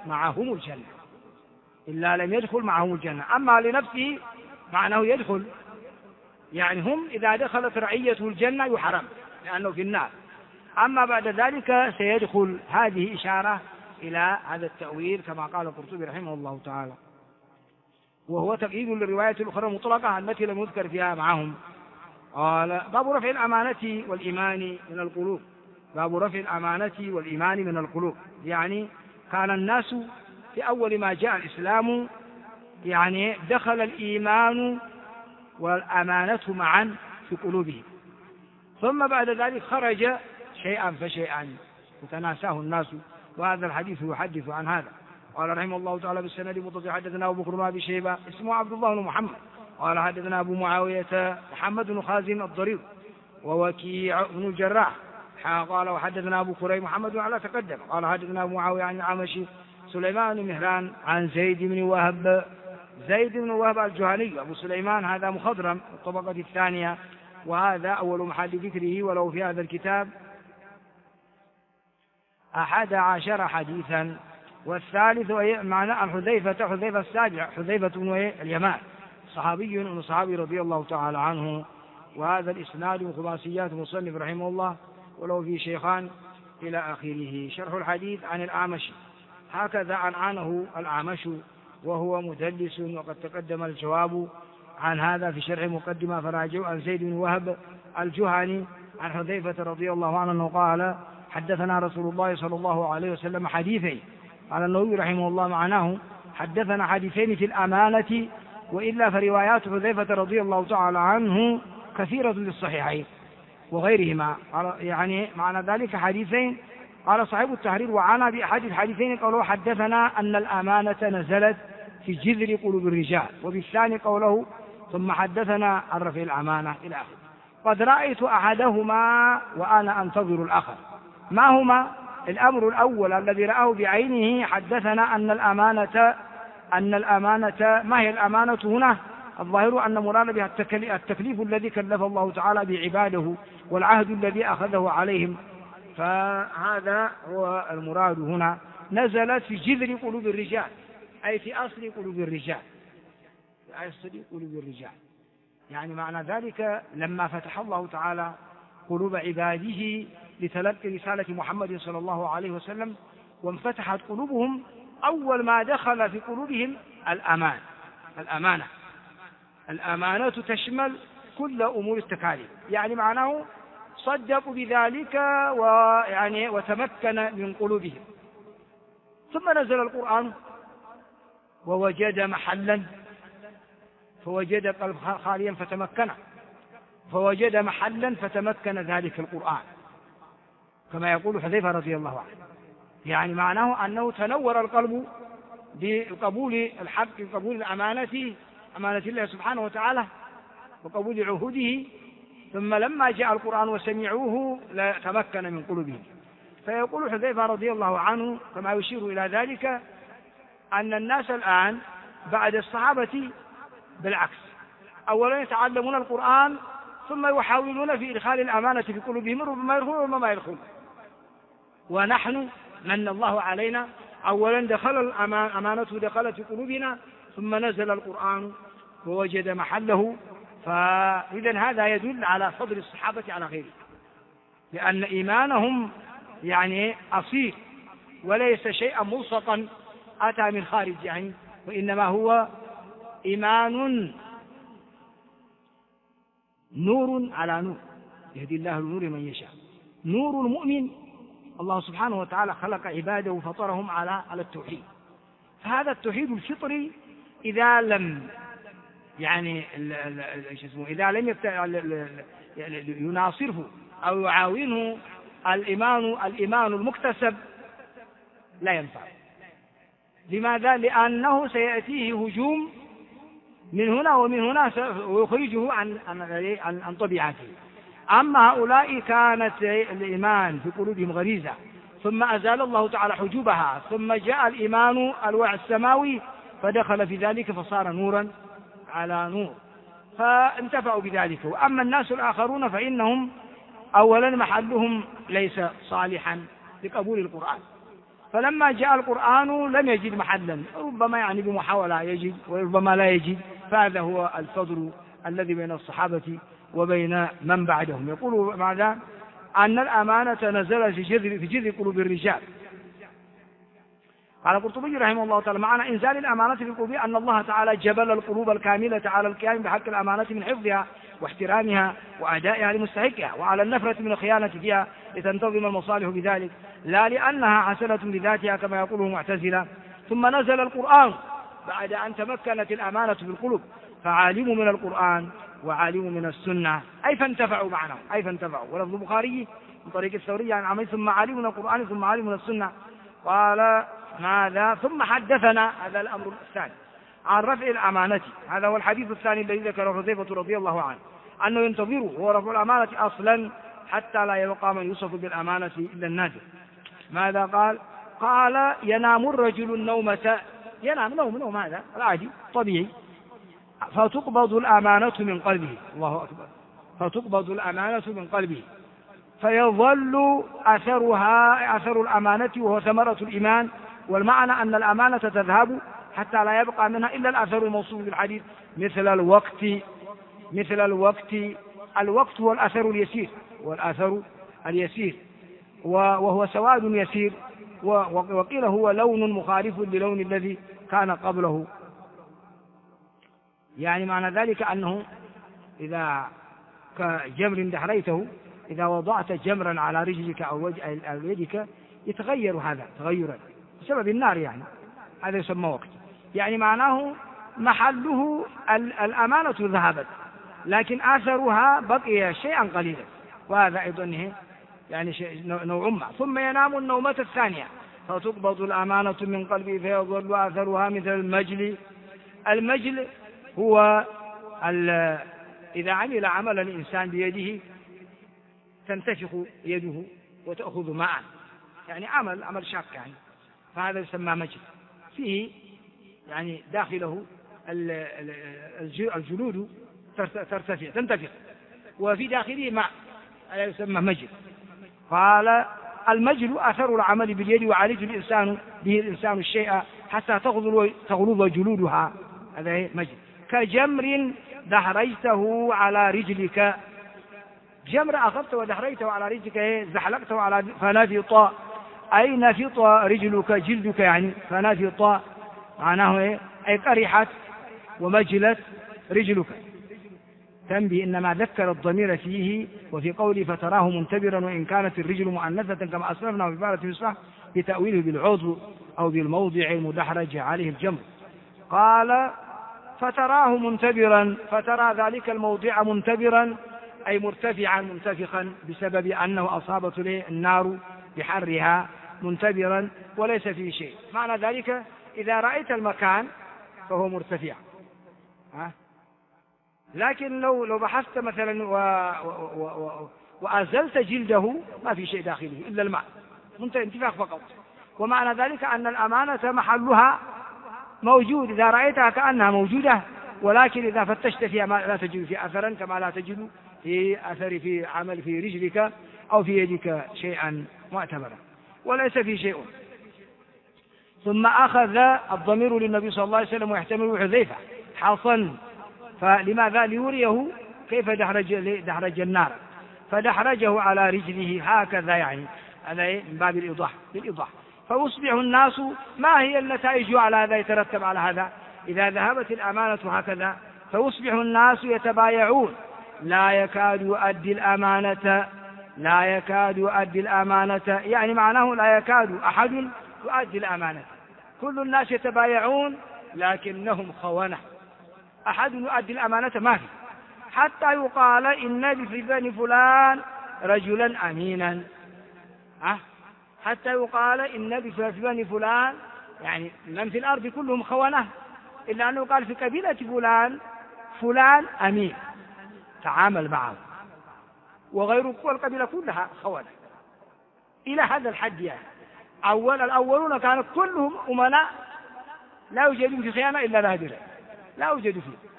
معهم الجنة. أما لنفسه معناه يدخل، يعني هم إذا دخلت رعيته الجنة يحرم لأنه في النار، أما بعد ذلك سيدخل. هذه إشارة إلى هذا التأويل كما قال القرطبي رحمه الله تعالى، وهو تقييد للرواية الأخرى المطلقة التي لم يذكر فيها معهم. قال باب رفع الأمانة والإيمان من القلوب. يعني كان الناس في أول ما جاء الإسلام يعني دخل الإيمان والأمانة معا في قلوبهم، ثم بعد ذلك خرج شيئا فشيئا وتناساه الناس، وهذا الحديث يحدث عن هذا. قال رحمه الله تعالى بالسند المتصل حدثنا أبو بكر بن أبي شيبة اسمه عبد الله بن محمد قال حدثنا أبو معاوية محمد بن خازم الضرير ووكيع بن الجراح قال وحدثنا أبو كريم محمد بن على تقدم قال حدثنا أبو معاوية عن العمشي سليمان بن مهران عن زيد بن وهب الجهني أبو سليمان هذا مخضرم الطبقة الثانية، وهذا أول محل ذكره، ولو في هذا الكتاب 11 حديثا. والثالث معنى عن حذيفة السابع حذيفة بن اليمان صحابي رضي الله تعالى عنه. وهذا الإسناد من خلاصيات مصنف رحمه الله، ولو في شيخان إلى آخره. شرح الحديث عن الأعمش هكذا عنه الأعمش وهو مدلس، وقد تقدم الجواب عن هذا في شرح مقدمة فراجعوا عن زيد بن وهب الجهني عن حذيفة رضي الله عنه أنه قال حدثنا رسول الله صلى الله عليه وسلم حديثين. قال النووي رحمه الله معناه حدثنا حديثين في الأمانة، وإلا فروايات حذيفة رضي الله تعالى عنه كثيرة للصحيحين وغيرهما. يعني معنى ذلك حديثين. قال صاحب التحرير وعنا بأحد الحديثين قوله حدثنا أن الأمانة نزلت في جذر قلوب الرجال، وبالثاني قوله ثم حدثنا عن رفع الأمانة إلى آخره. قد رأيت أحدهما وأنا أنتظر الآخر. ما هما؟ الأمر الأول الذي رآه بعينه حدثنا أن الأمانة ما هي الأمانة هنا؟ الظاهر أن مراد بها التكليف الذي كلف الله تعالى بعباده والعهد الذي أخذه عليهم، فهذا هو المراد هنا. نزلت في جذر قلوب الرجال، أي في أصل قلوب الرجال، في أصل قلوب الرجال. يعني معنى ذلك لما فتح الله تعالى قلوب عباده لتلقي رسالة محمد صلى الله عليه وسلم وانفتحت قلوبهم، أول ما دخل في قلوبهم الأمانة تشمل كل أمور التكاليف. يعني معناه صدقوا بذلك وتمكن من قلوبهم. ثم نزل القرآن ووجد محلا، فوجد قلب خاليا فتمكن، فوجد محلا فتمكن ذلك القرآن، كما يقول حذيفة رضي الله عنه. يعني معناه أنه تنور القلب بقبول الحق، بقبول الأمانة، أمانة الله سبحانه وتعالى، وقبول عهوده. ثم لما جاء القرآن وسمعوه تمكن من قلوبهم. فيقول حذيفة رضي الله عنه كما يشير إلى ذلك أن الناس الآن بعد الصحابة بالعكس، أولا يتعلمون القرآن ثم يحاولون في إدخال الأمانة في قلوبهم، ربما يدخلون وربما ما يدخلون. ونحن من الله علينا، أولا دخلت في قلوبنا، ثم نزل القرآن ووجد محله. فإذا هذا يدل على فضل الصحابة على غيره، لأن إيمانهم يعني أصيل وليس شيئا ملصقا أتى من خارج، يعني وإنما هو إيمان نور على نور، يهدي الله النور من يشاء. نور المؤمن الله سبحانه وتعالى خلق عباده وفطرهم على التوحيد. فهذا التوحيد الفطري إذا لم يناصره أو يعاونه الإيمان المكتسب لا ينفع. لماذا؟ لأنه سيأتيه هجوم من هنا ومن هنا ويخرجه عن طبيعته. أما هؤلاء كانت الإيمان في قلوبهم غريزة، ثم أزال الله تعالى حجوبها، ثم جاء الإيمان الوعي السماوي فدخل في ذلك فصار نورا على نور، فانتفعوا بذلك. وأما الناس الآخرون فإنهم أولا محلهم ليس صالحا لقبول القرآن، فلما جاء القرآن لم يجد محلا، ربما بمحاولة يجد وربما لا يجد. فهذا هو الفضل الذي بين الصحابة وبين من بعدهم. يقول ماذا؟ أن الأمانة نزلت في جذر قلوب الرجال. قال القرطبي رحمه الله تعالى معنى إنزال الأمانة في القلوب أن الله تعالى جبل القلوب الكاملة على القيام بحق الأمانة من حفظها واحترامها وأدائها لمستحقها، وعلى النفرة من الخيانة فيها لتنتظم المصالح بذلك، لا لأنها حسنة بذاتها كما يقوله معتزلة. ثم نزل القرآن بعد أن تمكنت الأمانة في القلوب، فعالم من القرآن وعالم من السنة، أي فانتفعوا معنا، أي فانتفعوا. ولفظ البخاري من طريق الثوري عن عمي ثم عالم من القرآن ثم عالم من السنة. قال ماذا؟ ثم حدثنا، هذا الأمر الثاني، عن رفع الأمانة. هذا هو الحديث الثاني الذي ذكره حذيفة رضي الله عنه، أنه ينتظره هو رفع الأمانة أصلا حتى لا يبقى من يوصف بالأمانة إلا النادر. ماذا قال؟ قال ينام الرجل النومة، ينام نوم هذا العادي طبيعي، فتقبض الأمانة من قلبه، الله أكبر، فتقبض الأمانة من قلبه، فيظل أثر الأمانة وهو ثمرة الإيمان. والمعنى أن الأمانة تذهب حتى لا يبقى منها إلا الأثر الموصول بالحديث، مثل الوقت. الوقت هو الأثر اليسير، والأثر اليسير وهو سواد يسير، وقيل هو لون مخالف للون الذي كان قبله. يعني معنى ذلك أنه إذا كجمر دحريته إذا وضعت جمرا على رجلك أو يدك يتغير هذا تغيرا بسبب النار، يعني هذا يسمى وقت، يعني معناه محله الأمانة ذهبت لكن آثرها بقي شيئا قليلا، وهذا أيضا يعني نوع ما. ثم ينام النومة الثانية فتقبض الأمانة من قلبه فيظل أثرها مثل المجل. المجل هو إذا عمل عمل الإنسان بيده تنتفخ يده وتأخذ ماء، يعني عمل شاق يعني، فهذا يسمى مجل، فيه يعني داخله الجلود تنتفخ وفي داخله ماء، هذا يسمى مجل. قال المجل أثر العمل باليد وعالج الإنسان به الإنسان الشيء حتى تغلظ جلودها، هذا مجل. كجمر دحرجته على رجلك، جمر أخذته ودحرجته على رجلك زحلقته على فنفط، أي نفط رجلك جلدك يعني، فنفط معناه أي قرحت ومجلت رجلك. تنبيه إنما ذكر الضمير فيه وفي قوله فتراه منتبرا وإن كانت الرجل مؤنثة كما أسلفنا في عبارة يصح بتأويله بالعضو أو بالموضع المدحرج عليه الجمر. قال فتراه منتبرا، فترى ذلك الموضع منتبرا أي مرتفعا منتفخا بسبب أنه أصابته النار بحرها منتبرا وليس فيه شيء. معنى ذلك إذا رأيت المكان فهو مرتفع، لكن لو بحثت مثلا وأزلت جلده ما في شيء داخله إلا الماء انتفاخ فقط. ومعنى ذلك أن الأمانة محلها موجود، إذا رأيتها كأنها موجودة، ولكن إذا فتشت فيها لا تجد في أثرا كما لا تجد في أثر في عمل في رجلك أو في يدك شيئا معتبرا وليس في شيء. ثم أخذ الضمير للنبي صلى الله عليه وسلم ويحتمل حذيفة حصن، فلماذا؟ ليريه كيف دحرج النار، فدحرجه على رجله هكذا، يعني هذا من باب الإيضاح بالإيضاح. فيصبح الناس، ما هي النتائج على هذا يترتب على هذا؟ إذا ذهبت الأمانة هكذا فيصبح الناس يتبايعون، لا يكاد يؤدي الأمانة، يعني معناه لا يكاد أحد يؤدي الأمانة، كل الناس يتبايعون لكنهم خونة، أحد يؤدي الأمانة ما في، حتى يقال إن في بني فلان رجلا أمينا، حتى يقال إن في بني فلان، يعني من في الأرض كلهم خونة إلا أنه قال في قبيلة فلان أمين تعامل معه، وغير القبيلة كلها خونة إلى هذا الحد. يعني الأولون كانوا كلهم أمناء لا يوجد في خيانة إلا نادرا، لا يوجد فيه.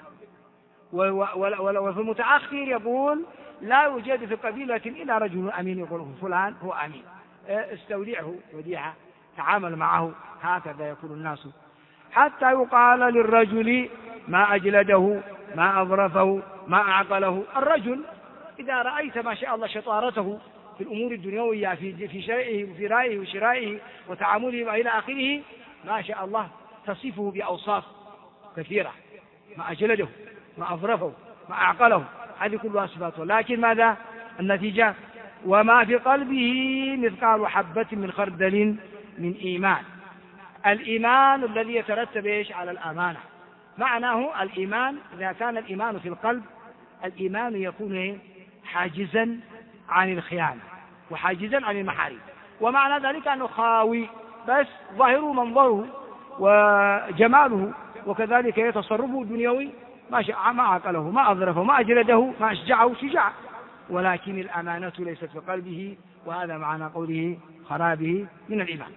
وفي المتأخر يقول لا يوجد في قبيلة إلا رجل أمين، يقول فلان هو أمين، استودعه وديعة تعامل معه، هكذا يكون الناس. حتى يقال للرجل ما أجلده ما أظرفه ما أعقله. الرجل إذا رأيت ما شاء الله شطارته في الأمور الدنيوية في شرائه وفي رأيه وشرائه وتعامله إلى آخره، ما شاء الله تصفه بأوصاف كثيرة، ما أجلده ما أظرفه ما أعقله، هذه كلها صفاته. لكن ماذا النتيجة؟ وما في قلبه مثقال حبة من خردل من إيمان. الإيمان الذي يترتب على الأمانة، معناه الإيمان إذا كان الإيمان في القلب، الإيمان يكون حاجزا عن الخيانة وحاجزا عن المحارم، ومعنى ذلك أنه خاوي بس ظاهره منظره وجماله، وكذلك يتصرفه الدنيوي ما عقله ما أظرفه ما أجلده ما أشجعه شجاع، ولكن الأمانة ليست في قلبه، وهذا معنى قوله خرابه من الإيمان.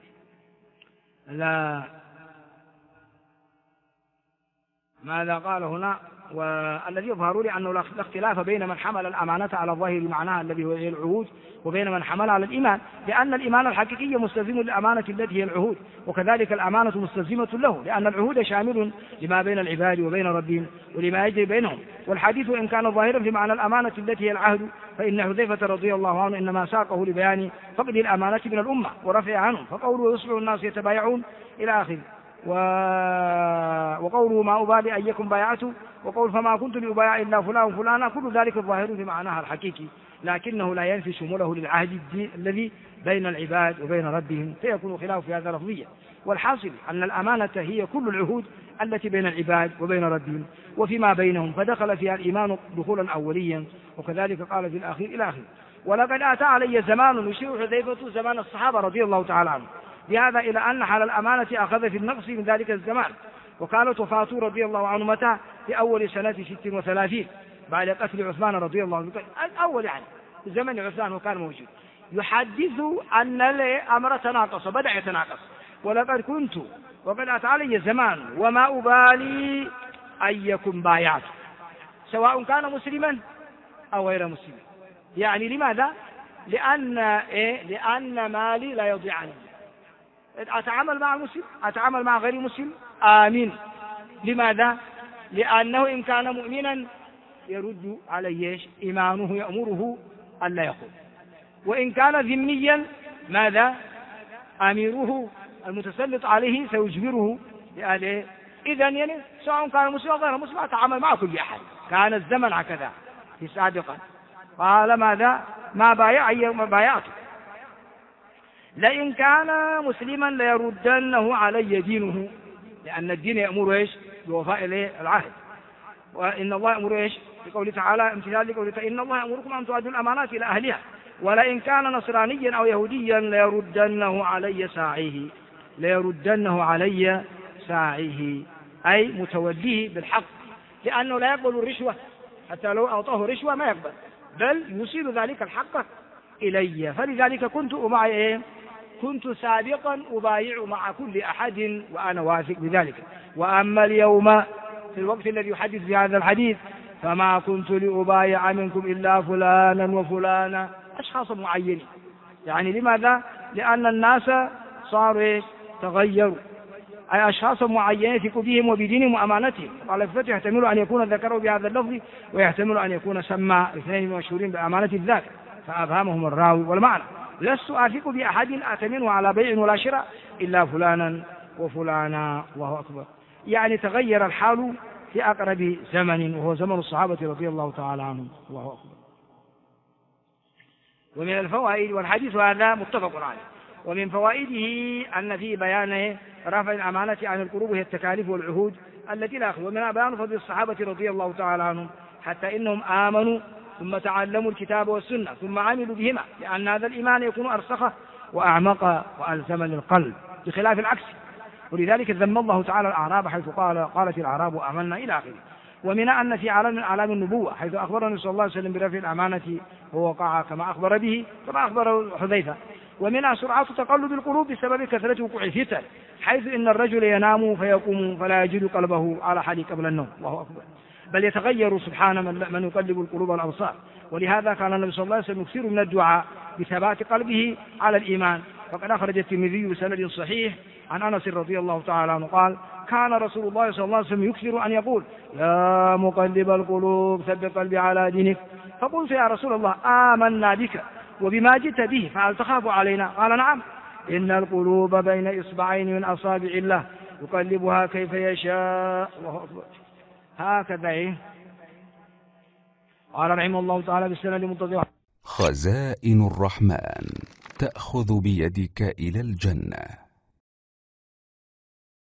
لا ماذا قال هنا؟ والذي يظهر لي أنه لا اختلاف بين من حمل الأمانة على ظاهر معناها الذي هو العهود وبين من حمل على الإيمان، لأن الإيمان الحقيقي مستلزم للأمانة التي هي العهود، وكذلك الأمانة مستلزمة له، لأن العهود شامل لما بين العباد وبين ربهم ولما يجري بينهم. والحديث إن كان ظاهرا في معنى الأمانة التي هي العهد، فإن حذيفة رضي الله عنه إنما ساقه لبيان فقد الأمانة من الأمة ورفع عنهم، فقوله يصبح الناس يتبايعون إلى آخره. وقوله ما أبالي أيكم بايعته، وقول فما كنت لأبايع إلا فلان وفلانا، كل ذلك الظاهر في معناها الحقيقي، لكنه لا ينفي شموله للعهد الذي بين العباد وبين ربهم، فيكون خلاف في هذا لفظيا. والحاصل أن الأمانة هي كل العهود التي بين العباد وبين ربهم وفيما بينهم، فدخل فيها الإيمان دخولا أوليا، وكذلك قال في الأخير إلى آخره. ولقد أتى علي زمان، يشير حذيفة زمان الصحابة رضي الله تعالى عنهم بهذا، إلى أن حال الأمانة أخذ في النقص من ذلك الزمان، وكانت وفاته رضي الله عنه متى؟ في أول سنة 36 بعد قتل عثمان رضي الله عنه، أول يعني في زمن عثمان وكان موجود. يحدث أن الأمر تناقص، بدأ يتناقص. وقد أتى علي زمان وما أبالي أيكم بايعت، سواء كان مسلما أو غير مسلم. يعني لماذا؟ لأن مالي لا يضيع عني، أتعامل مع المسلم أتعامل مع غير مسلم آمين. لماذا؟ لأنه إن كان مؤمنا يرد عليه إيمانه يأمره ألا يقول، وإن كان ذميا ماذا؟ أميره المتسلط عليه سيجبره لأهله. إذن يعني سواء كان مسلم أو غير مسلم أتعامل مع كل أحد. كان الزمن هكذا في سابقا. قال ماذا؟ ما بايعته، لئن كان مسلما ليردنه علي دينه، لأن الدين يأمر إيش؟ بوفاء العهد. وإن الله يأمر إيش؟ بقوله تعالى امتثال لقوله إن الله يأمركم أن تؤدوا الأمانات إلى أهلها، ولئن كان نصرانيا أو يهوديا ليردنه علي ساعيه، أي متوليه بالحق، لأنه لا يقبل الرشوة، حتى لو أعطاه رشوة ما يقبل، بل يوصل ذلك الحق إلي. فلذلك كنت سابقا أبايع مع كل أحد وأنا واثق بذلك. وأما اليوم في الوقت الذي يحدث في هذا الحديث فما كنت لأبايع منكم إلا فلانا وفلانا، أشخاص معينين. يعني لماذا؟ لأن الناس صاروا تغيروا، أي أشخاص معينين يثق بهم وبدينهم وأمانتهم. قال الفتح يحتمل أن يكون ذكروا بهذا اللفظ، ويحتمل أن يكون سمى اثنين مشهورين بأمانة الذاكر فأفهمهم الراوي والمعنى. لست أثق بأحد أأتمنه على بيع ولا شراء إلا فلانا وفلانا. الله أكبر. يعني تغير الحال في أقرب زمن، وهو زمن الصحابة رضي الله تعالى عنهم. الله أكبر. ومن الفوائد، والحديث هذا متفق عليه، ومن فوائده أن فيه بيان رفع الأمانة عن القلوب، هي التكاليف والعهود التي لا أخذ. ومنها بيان فضل الصحابة رضي الله تعالى عنهم، حتى إنهم آمنوا ثم تعلموا الكتاب والسنة ثم عملوا بهما، لأن هذا الإيمان يكون أرسخ وأعمق وألزم للقلب، بخلاف العكس. ولذلك ذم الله تعالى الأعراب حيث قالت الأعراب آمنا إلى آخره. ومنها أن في عالم من أعلام النبوة حيث أخبرنا صلى الله عليه وسلم برفع الأمانة ووقع كما أخبر به كما أخبر حذيفة. ومنها سرعة تقلب القلوب بسبب كثرة وقوع الفتن، حيث إن الرجل ينام فيقوم فلا يجد قلبه على حال قبل النوم. الله أكبر. بل يتغير سبحانه من يقلب القلوب والأبصار. ولهذا كان النبي صلى الله عليه وسلم يكثر من الدعاء بثبات قلبه على الإيمان. فقد أخرج الترمذي بسند صحيح عن أنس رضي الله تعالى عنه قال كان رسول الله صلى الله عليه وسلم يكثر أن يقول يا مقلب القلوب ثبت قلبي على دينك. فقلت يا رسول الله آمنا بك وبما جئت به فهل تخاف علينا؟ قال نعم، إن القلوب بين إصبعين من أصابع الله يقلبها كيف يشاء. الله أكبر. هكذا قال رحمه الله تعالى بالسند المتصل. خزائن الرحمن تأخذ بيدك إلى الجنة.